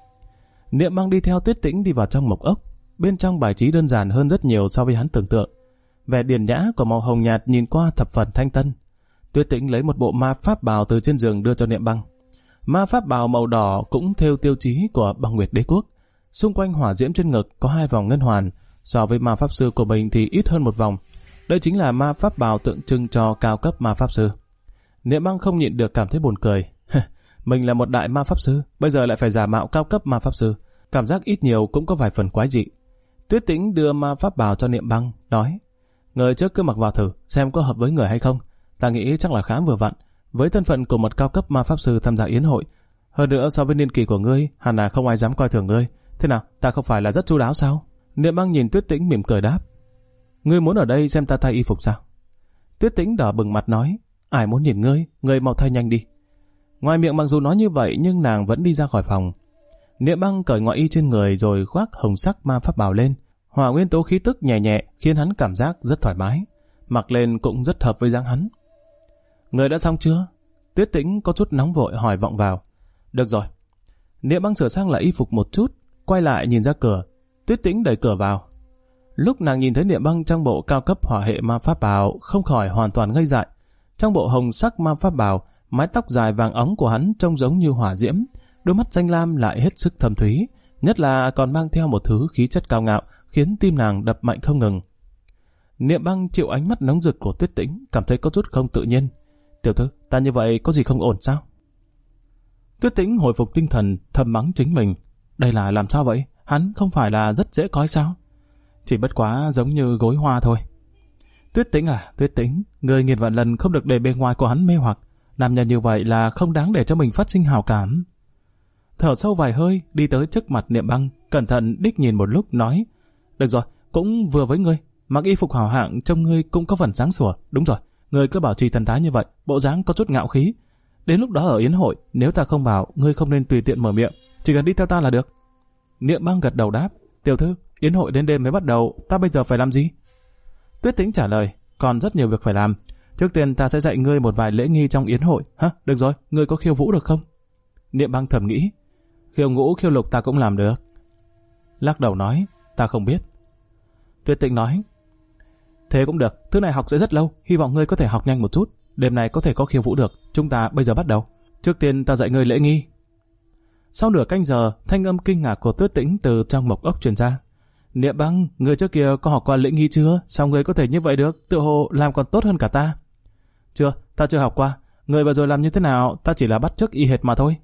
Niệm Băng đi theo Tuyết Tĩnh đi vào trong mộc ốc. Bên trong bài trí đơn giản hơn rất nhiều so với hắn tưởng tượng. Vẻ điển nhã của màu hồng nhạt nhìn qua thập phần thanh tân. Tuyết Tĩnh lấy một bộ ma pháp bào từ trên giường đưa cho Niệm Băng. Ma pháp bào màu đỏ cũng theo tiêu chí của Băng Nguyệt Đế Quốc. Xung quanh hỏa diễm trên ngực có 2 vòng ngân hoàn, so với ma pháp sư của mình thì ít hơn 1 vòng. Đây chính là ma pháp bào tượng trưng cho cao cấp ma pháp sư. Niệm Băng không nhịn được cảm thấy buồn cười. Mình là một đại ma pháp sư, bây giờ lại phải giả mạo cao cấp ma pháp sư, cảm giác ít nhiều cũng có vài phần quái dị. Tuyết Tĩnh đưa ma pháp bào cho Niệm Băng, nói: Người trước cứ mặc vào thử, xem có hợp với người hay không. Ta nghĩ chắc là khá vừa vặn, với thân phận của một cao cấp ma pháp sư tham gia yến hội. Hơn nữa so với niên kỳ của ngươi, hẳn là không ai dám coi thường ngươi. Thế nào, ta không phải là rất chu đáo sao? Niệm Băng nhìn Tuyết Tĩnh mỉm cười đáp: Ngươi muốn ở đây xem ta thay y phục sao? Tuyết Tĩnh đỏ bừng mặt nói: Ai muốn nhìn ngươi, ngươi mau thay nhanh đi. Ngoài miệng mặc dù nói như vậy nhưng nàng vẫn đi ra khỏi phòng. Niệm Băng cởi ngoại y trên người rồi khoác hồng sắc ma pháp bào lên. Hỏa nguyên tố khí tức nhẹ nhẹ khiến hắn cảm giác rất thoải mái, mặc lên cũng rất hợp với dáng hắn. Người đã xong chưa? Tuyết Tĩnh có chút nóng vội hỏi vọng vào. Được rồi. Niệm Băng sửa sang lại y phục một chút, quay lại nhìn ra cửa. Tuyết Tĩnh đẩy cửa vào. Lúc nàng nhìn thấy Niệm Băng trong bộ cao cấp hỏa hệ ma pháp bào, không khỏi hoàn toàn ngây dại. Trong bộ hồng sắc ma pháp bào, mái tóc dài vàng óng của hắn trông giống như hỏa diễm, đôi mắt xanh lam lại hết sức thâm thúy, nhất là còn mang theo một thứ khí chất cao ngạo, khiến tim nàng đập mạnh không ngừng. Niệm Băng chịu ánh mắt nóng rực của Tuyết Tĩnh, cảm thấy có chút không tự nhiên. Tiểu thư, ta như vậy có gì không ổn sao? Tuyết Tĩnh hồi phục tinh thần, thầm mắng chính mình. Đây là làm sao vậy? Hắn không phải là rất dễ coi sao? Chỉ bất quá giống như gối hoa thôi. Tuyết Tĩnh à, Tuyết Tĩnh, người nghìn vạn lần không được để bề ngoài của hắn mê hoặc. Nam nhân như vậy là không đáng để cho mình phát sinh hào cảm. Thở sâu vài hơi, đi tới trước mặt Niệm Băng, cẩn thận đích nhìn một lúc nói. Được rồi, cũng vừa với ngươi, mặc y phục hào hạng trông ngươi cũng có phần sáng sủa. Đúng rồi, ngươi cứ bảo trì thần thái như vậy, bộ dáng có chút ngạo khí. Đến lúc đó ở yến hội, nếu ta không vào, ngươi không nên tùy tiện mở miệng, chỉ cần đi theo ta là được. Niệm Băng gật đầu đáp. Tiểu thư, yến hội đến đêm mới bắt đầu, ta bây giờ phải làm gì? Tuyết Tĩnh trả lời, còn rất nhiều việc phải làm. Trước tiên ta sẽ dạy ngươi một vài lễ nghi trong yến hội. Hả? Được rồi, ngươi có khiêu vũ được không? Niệm Băng thầm nghĩ, khiêu ngũ khiêu lục ta cũng làm được. Lắc đầu nói, ta không biết. Tuyết Tĩnh nói, thế cũng được, thứ này học sẽ rất lâu, hy vọng ngươi có thể học nhanh một chút. Đêm này có thể có khiêu vũ được, chúng ta bây giờ bắt đầu. Trước tiên ta dạy ngươi lễ nghi. Sau nửa canh giờ, thanh âm kinh ngạc của Tuyết Tĩnh từ trong mộc ốc truyền ra. Niệm Băng, người trước kia có học qua lễ nghi chưa? Sao người có thể như vậy được? Tựa hồ làm còn tốt hơn cả ta. Chưa, ta chưa học qua. Người vừa rồi làm như thế nào? Ta chỉ là bắt chước y hệt mà thôi.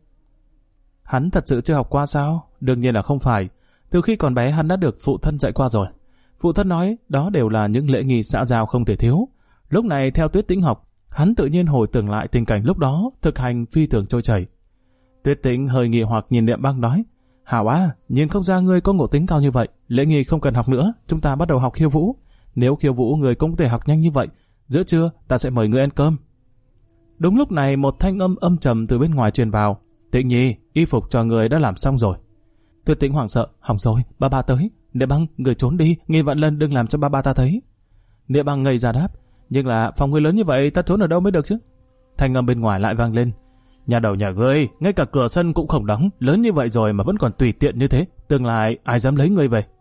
Hắn thật sự chưa học qua sao? Đương nhiên là không phải. Từ khi còn bé hắn đã được phụ thân dạy qua rồi. Phụ thân nói đó đều là những lễ nghi xã giao không thể thiếu. Lúc này theo Tuyết Tĩnh học, hắn tự nhiên hồi tưởng lại tình cảnh lúc đó, thực hành phi thường trôi chảy. Tuyết Tĩnh hơi nghi hoặc nhìn Niệm Băng nói, Hảo á, nhìn không ra ngươi có ngộ tính cao như vậy, lễ nghi không cần học nữa, chúng ta bắt đầu học khiêu vũ. Nếu khiêu vũ người cũng có thể học nhanh như vậy, giữa trưa ta sẽ mời ngươi ăn cơm. Đúng lúc này một thanh âm âm trầm từ bên ngoài truyền vào, Tĩnh Nhi, y phục cho người đã làm xong rồi. Tuyết Tĩnh hoảng sợ, hỏng rồi, ba tới. Niệm Băng, người trốn đi, nghìn vạn lần đừng làm cho ba ta thấy. Niệm Băng ngây ra đáp, nhưng là phòng người lớn như vậy ta trốn ở đâu mới được chứ? Thanh âm bên ngoài lại vang lên, nhà đầu nhà ngươi, ngay cả cửa sân cũng không đóng, lớn như vậy rồi mà vẫn còn tùy tiện như thế, tương lai ai dám lấy ngươi về?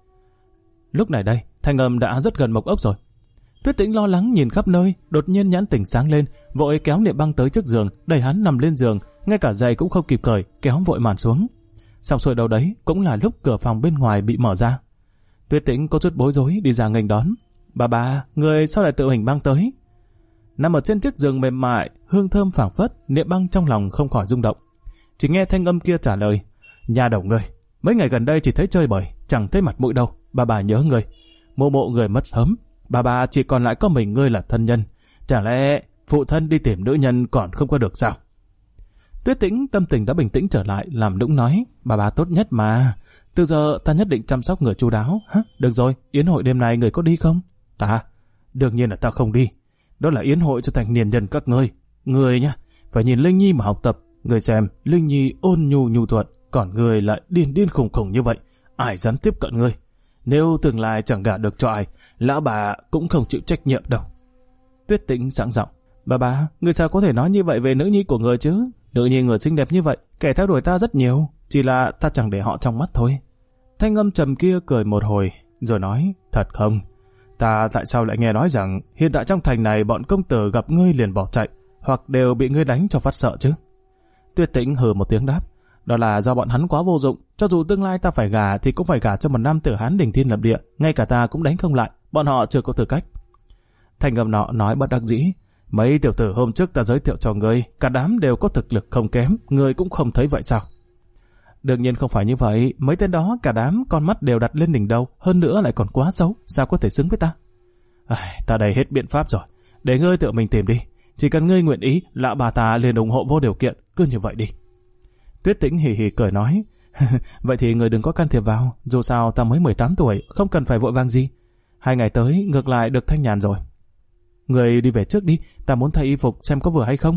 Lúc này đây, thanh âm đã rất gần mộc ốc rồi. Tuyết Tĩnh lo lắng nhìn khắp nơi, đột nhiên nhãn tỉnh sáng lên, vội kéo Niệm Băng tới trước giường, đẩy hắn nằm lên giường, ngay cả giày cũng không kịp cởi, kéo vội màn xuống. Xong xuôi đâu đấy, cũng là lúc cửa phòng bên ngoài bị mở ra. Tuyết Tĩnh có chút bối rối đi ra nghênh đón. Bà, người sao lại tự mình Băng tới? Nằm ở trên chiếc giường mềm mại, hương thơm phảng phất, Niệm Băng trong lòng không khỏi rung động. Chỉ nghe thanh âm kia trả lời, nhà đầu ngươi, mấy ngày gần đây chỉ thấy chơi bời, chẳng thấy mặt mũi đâu, bà nhớ ngươi. Mộ người mất sớm, bà chỉ còn lại có mình ngươi là thân nhân, chẳng lẽ phụ thân đi tìm nữ nhân còn không có được sao? Tuyết Tĩnh tâm tình đã bình tĩnh trở lại, làm nũng nói, bà tốt nhất mà, từ giờ ta nhất định chăm sóc người chu đáo. Hả? Được rồi, yến hội đêm nay người có đi không? Ta, đương nhiên là ta không đi. Đó là yến hội cho thành niên nhân các ngươi. Ngươi nhá, phải nhìn Linh Nhi mà học tập. Ngươi xem, Linh Nhi ôn nhu nhu thuận, còn ngươi lại điên khùng khùng như vậy. Ai dám tiếp cận ngươi? Nếu tương lai chẳng gả được cho ai, lão bà cũng không chịu trách nhiệm đâu. Tuyết Tĩnh sẵn giọng, bà, ngươi sao có thể nói như vậy về nữ nhi của người chứ? Nữ nhi người xinh đẹp như vậy, kẻ theo đuổi ta rất nhiều, chỉ là ta chẳng để họ trong mắt thôi. Thanh âm trầm kia cười một hồi, rồi nói, thật không? Ta tại sao lại nghe nói rằng hiện tại trong thành này bọn công tử gặp ngươi liền bỏ chạy, hoặc đều bị ngươi đánh cho phát sợ chứ? Tuyết Tĩnh hừ một tiếng đáp, đó là do bọn hắn quá vô dụng, cho dù tương lai ta phải gả thì cũng phải gả cho một nam tử Hán đỉnh thiên lập địa, ngay cả ta cũng đánh không lại, bọn họ chưa có tư cách. Thanh âm nọ nói bất đắc dĩ, mấy tiểu tử hôm trước ta giới thiệu cho ngươi, cả đám đều có thực lực không kém, ngươi cũng không thấy vậy sao? Đương nhiên không phải như vậy, mấy tên đó cả đám con mắt đều đặt lên đỉnh đầu, hơn nữa lại còn quá xấu, sao có thể xứng với ta? Ta đầy hết biện pháp rồi, để ngươi tự mình tìm đi, chỉ cần ngươi nguyện ý, lão bà ta liền ủng hộ vô điều kiện, cứ như vậy đi. Tuyết Tĩnh hì hì cười nói, vậy thì ngươi đừng có can thiệp vào, dù sao ta mới 18 tuổi, không cần phải vội vàng gì. 2 ngày tới ngược lại được thanh nhàn rồi. Ngươi đi về trước đi, ta muốn thay y phục xem có vừa hay không.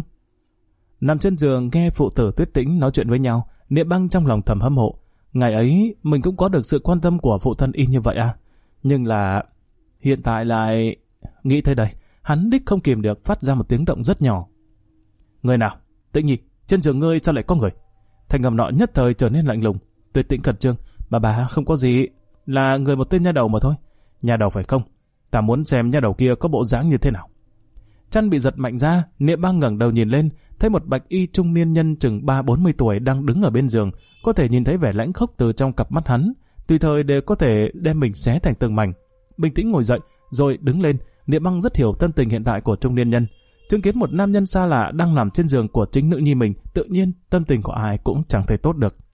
Nằm trên giường nghe phụ tử Tuyết Tĩnh nói chuyện với nhau, Niệm Băng trong lòng thầm hâm mộ. Ngày ấy mình cũng có được sự quan tâm của phụ thân y như vậy à? Nhưng là hiện tại lại... Nghĩ tới đây, hắn đích không kìm được phát ra một tiếng động rất nhỏ. Người nào? Tĩnh Nhi, trên giường ngươi sao lại có người? Thanh âm nọ nhất thời trở nên lạnh lùng. Tuyết Tĩnh khẩn trương, bà không có gì, là người một tên nha đầu mà thôi. Nha đầu phải không? Ta muốn xem nha đầu kia có bộ dáng như thế nào. Chăn bị giật mạnh ra, Niệm Băng ngẩng đầu nhìn lên, thấy thấy một bạch y trung niên nhân chừng 30-40 tuổi đang đứng ở bên giường, có thể nhìn thấy vẻ lãnh khốc từ trong cặp mắt hắn, tùy thời đều có thể đem mình xé thành từng mảnh. Bình tĩnh ngồi dậy, rồi đứng lên. Niệm Băng rất hiểu tâm tình hiện tại của trung niên nhân. Chứng kiến một nam nhân xa lạ đang nằm trên giường của chính nữ nhi mình, tự nhiên tâm tình của ai cũng chẳng thể tốt được.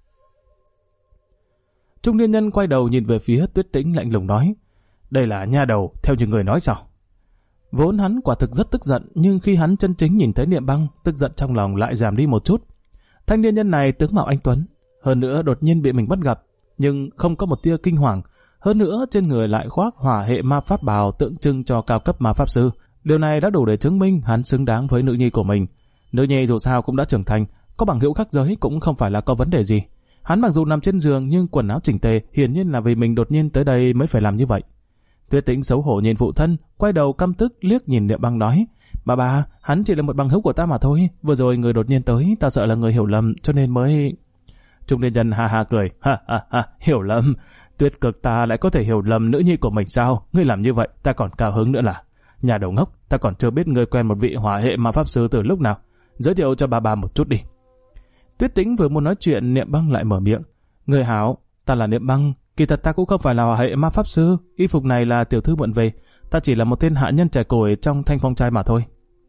Trung niên nhân quay đầu nhìn về phía Tuyết Tĩnh lạnh lùng nói: đây là nha đầu theo như người nói sao? Vốn hắn quả thực rất tức giận, nhưng khi hắn chân chính nhìn thấy Niệm Băng, tức giận trong lòng lại giảm đi một chút. Thanh niên nhân này tướng mạo anh tuấn, hơn nữa đột nhiên bị mình bắt gặp, nhưng không có một tia kinh hoàng, hơn nữa trên người lại khoác hỏa hệ ma pháp bào tượng trưng cho cao cấp ma pháp sư. Điều này đã đủ để chứng minh hắn xứng đáng với nữ nhi của mình. Nữ nhi dù sao cũng đã trưởng thành, có bằng hữu khác giới cũng không phải là có vấn đề gì. Hắn mặc dù nằm trên giường nhưng quần áo chỉnh tề, hiển nhiên là vì mình đột nhiên tới đây mới phải làm như vậy. Tuyết Tĩnh xấu hổ nhìn phụ thân, quay đầu căm tức liếc nhìn Niệm Băng nói: bà, hắn chỉ là một bằng hữu của ta mà thôi. Vừa rồi người đột nhiên tới, ta sợ là người hiểu lầm, cho nên mới... Trung niên nhân ha ha cười: ha, hiểu lầm? Tuyết Cực ta lại có thể hiểu lầm nữ nhi của mình sao? Ngươi làm như vậy, ta còn cao hứng nữa là. Nhà đầu ngốc, ta còn chưa biết ngươi quen một vị hỏa hệ ma pháp sư từ lúc nào. Giới thiệu cho bà một chút đi. Tuyết Tĩnh vừa muốn nói chuyện, Niệm Băng lại mở miệng: người hảo, ta là Niệm Băng. Kỳ thật ta cũng không phải là hỏa hệ ma pháp sư, y phục này là tiểu thư mượn về, ta chỉ là một tên hạ nhân trẻ củi trong Thanh Phong trai mà thôi.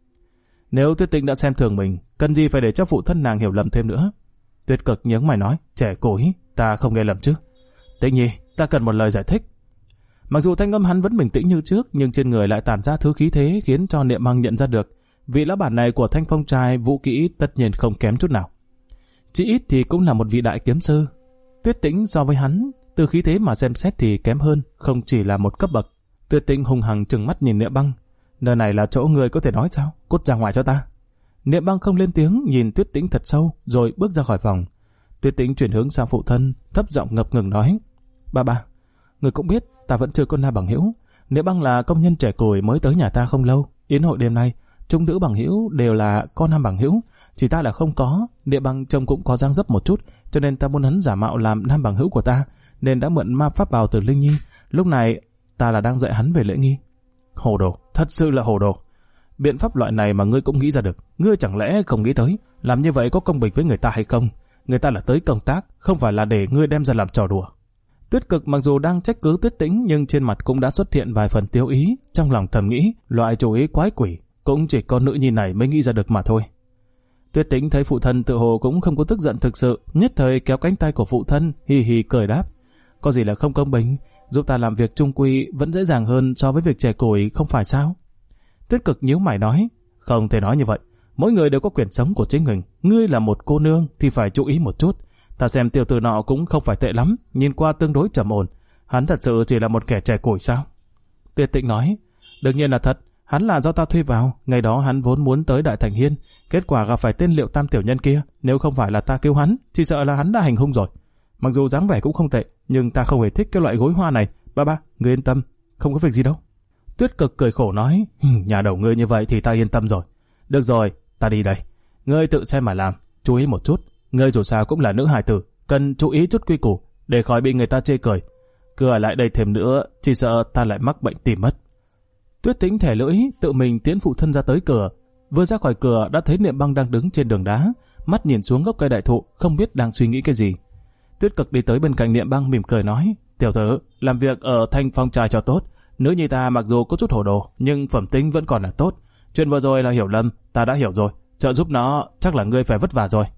Nếu Tuyết Tĩnh đã xem thường mình, cần gì phải để cho phụ thân nàng hiểu lầm thêm nữa? Tuyết Cực nhướng mày nói: trẻ củi, ta không nghe lầm chứ? Tĩnh nhi, ta cần một lời giải thích. Mặc dù thanh âm hắn vẫn bình tĩnh như trước, nhưng trên người lại tản ra thứ khí thế khiến cho Niệm Băng nhận ra được, vị lão bản này của Thanh Phong trai vũ kỹ tất nhiên không kém chút nào. Chỉ ít thì cũng là một vị đại kiếm sư. Tuyết Tĩnh so với hắn, từ khí thế mà xem xét thì kém hơn, không chỉ là một cấp bậc. Tuyết Tĩnh hung hăng trừng mắt nhìn Niệm Băng: nơi này là chỗ người có thể nói sao? Cút ra ngoài cho ta. Niệm Băng không lên tiếng, nhìn Tuyết Tĩnh thật sâu, rồi bước ra khỏi phòng. Tuyết Tĩnh chuyển hướng sang phụ thân, thấp giọng ngập ngừng nói: Ba, người cũng biết ta vẫn chưa có nam bằng hữu. Niệm Băng là công nhân trẻ củi mới tới nhà ta không lâu. Yến hội đêm nay, trung nữ bằng hữu đều là con nam bằng hữu, chỉ ta là không có. Niệm Băng trông cũng có dáng dấp một chút, cho nên ta muốn hắn giả mạo làm nam bằng hữu của ta, nên đã mượn ma pháp bào từ Linh Nhi. Lúc này ta là đang dạy hắn về lễ nghi. Hồ đồ, thật sự là hồ đồ. Biện pháp loại này mà ngươi cũng nghĩ ra được, ngươi chẳng lẽ không nghĩ tới làm như vậy có công bình với người ta hay không? Người ta là tới công tác, không phải là để ngươi đem ra làm trò đùa. Tuyết Cực mặc dù đang trách cứ Tuyết Tĩnh, nhưng trên mặt cũng đã xuất hiện vài phần tiêu ý, trong lòng thầm nghĩ, loại chủ ý quái quỷ cũng chỉ có nữ nhi này mới nghĩ ra được mà thôi. Tuyết Tĩnh thấy phụ thân tự hồ cũng không có tức giận thực sự, nhất thời kéo cánh tay của phụ thân, hì hì cười đáp: có gì là không công bình, giúp ta làm việc trung quy vẫn dễ dàng hơn so với việc trẻ củi, không phải sao? Tuyết Cực nhíu mày nói: không thể nói như vậy, mỗi người đều có quyền sống của chính mình, ngươi là một cô nương thì phải chú ý một chút. Ta xem tiểu tử nọ cũng không phải tệ lắm, nhìn qua tương đối trầm ổn, hắn thật sự chỉ là một kẻ trẻ củi sao? Tuyết Tĩnh nói: đương nhiên là thật, hắn là do ta thuê vào, ngày đó hắn vốn muốn tới Đại Thành Hiên, kết quả gặp phải tên Liệu Tam tiểu nhân kia, nếu không phải là ta cứu hắn, chỉ sợ là hắn đã hành hung rồi. Mặc dù dáng vẻ cũng không tệ, nhưng ta không hề thích cái loại gối hoa này. Ba, ngươi yên tâm, không có việc gì đâu. Tuyết Cực cười khổ nói: nhà đầu ngươi như vậy thì ta yên tâm rồi. Được rồi, ta đi đây. Ngươi tự xem mà làm, chú ý một chút. Ngươi dù sao cũng là nữ hài tử, cần chú ý chút quy củ, để khỏi bị người ta chê cười. Cứ ở lại đây thêm nữa, chỉ sợ ta lại mắc bệnh tim mất. Tuyết Tĩnh thẻ lưỡi, tự mình tiễn phụ thân ra tới cửa. Vừa ra khỏi cửa đã thấy Niệm Băng đang đứng trên đường đá, mắt nhìn xuống gốc cây đại thụ, không biết đang suy nghĩ cái gì. Tuyết Cực đi tới bên cạnh Niệm Băng mỉm cười nói: tiểu tử, làm việc ở Thanh Phong trai cho tốt. Nữ nhi ta mặc dù có chút hồ đồ, nhưng phẩm tính vẫn còn là tốt. Chuyện vừa rồi là hiểu lầm, ta đã hiểu rồi. Trợ giúp nó, chắc là ngươi phải vất vả rồi.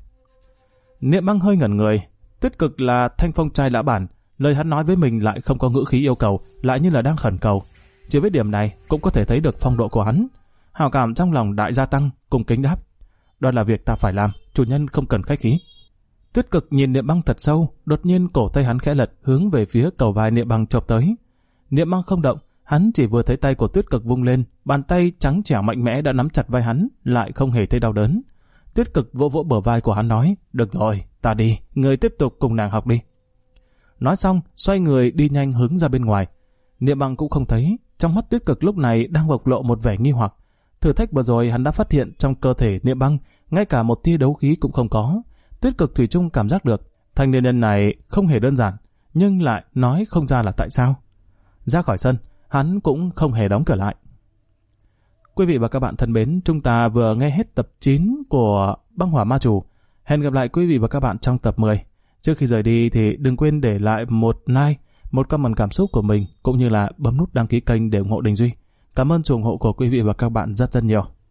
Niệm Băng hơi ngẩn người. Tuyết Cực là Thanh Phong trai lã bản, lời hắn nói với mình lại không có ngữ khí yêu cầu, lại như là đang khẩn cầu. Chỉ với điểm này cũng có thể thấy được phong độ của hắn. Hào cảm trong lòng đại gia tăng, cung kính đáp: đó là việc ta phải làm, chủ nhân không cần khách khí. Tuyết Cực nhìn Niệm Băng thật sâu, đột nhiên cổ tay hắn khẽ lật, hướng về phía cầu vai Niệm Băng chộp tới. Niệm Băng không động, hắn chỉ vừa thấy tay của Tuyết Cực vung lên, bàn tay trắng trẻo mạnh mẽ đã nắm chặt vai hắn, lại không hề thấy đau đớn. Tuyết Cực vỗ vỗ bờ vai của hắn nói: được rồi, ta đi, ngươi tiếp tục cùng nàng học đi. Nói xong, xoay người đi nhanh hướng ra bên ngoài. Niệm Băng cũng không thấy, trong mắt Tuyết Cực lúc này đang bộc lộ một vẻ nghi hoặc. Thử thách vừa rồi hắn đã phát hiện trong cơ thể Niệm Băng ngay cả một tia đấu khí cũng không có. Tuyết Cực thủy chung cảm giác được thanh niên nhân này không hề đơn giản, nhưng lại nói không ra là tại sao. Ra khỏi sân, hắn cũng không hề đóng cửa lại. Quý vị và các bạn thân mến, chúng ta vừa nghe hết tập 9 của Băng Hỏa Ma Chủ. Hẹn gặp lại quý vị và các bạn trong tập 10. Trước khi rời đi thì đừng quên để lại một like, một comment cảm xúc của mình, cũng như là bấm nút đăng ký kênh để ủng hộ Đình Duy. Cảm ơn sự ủng hộ của quý vị và các bạn rất nhiều.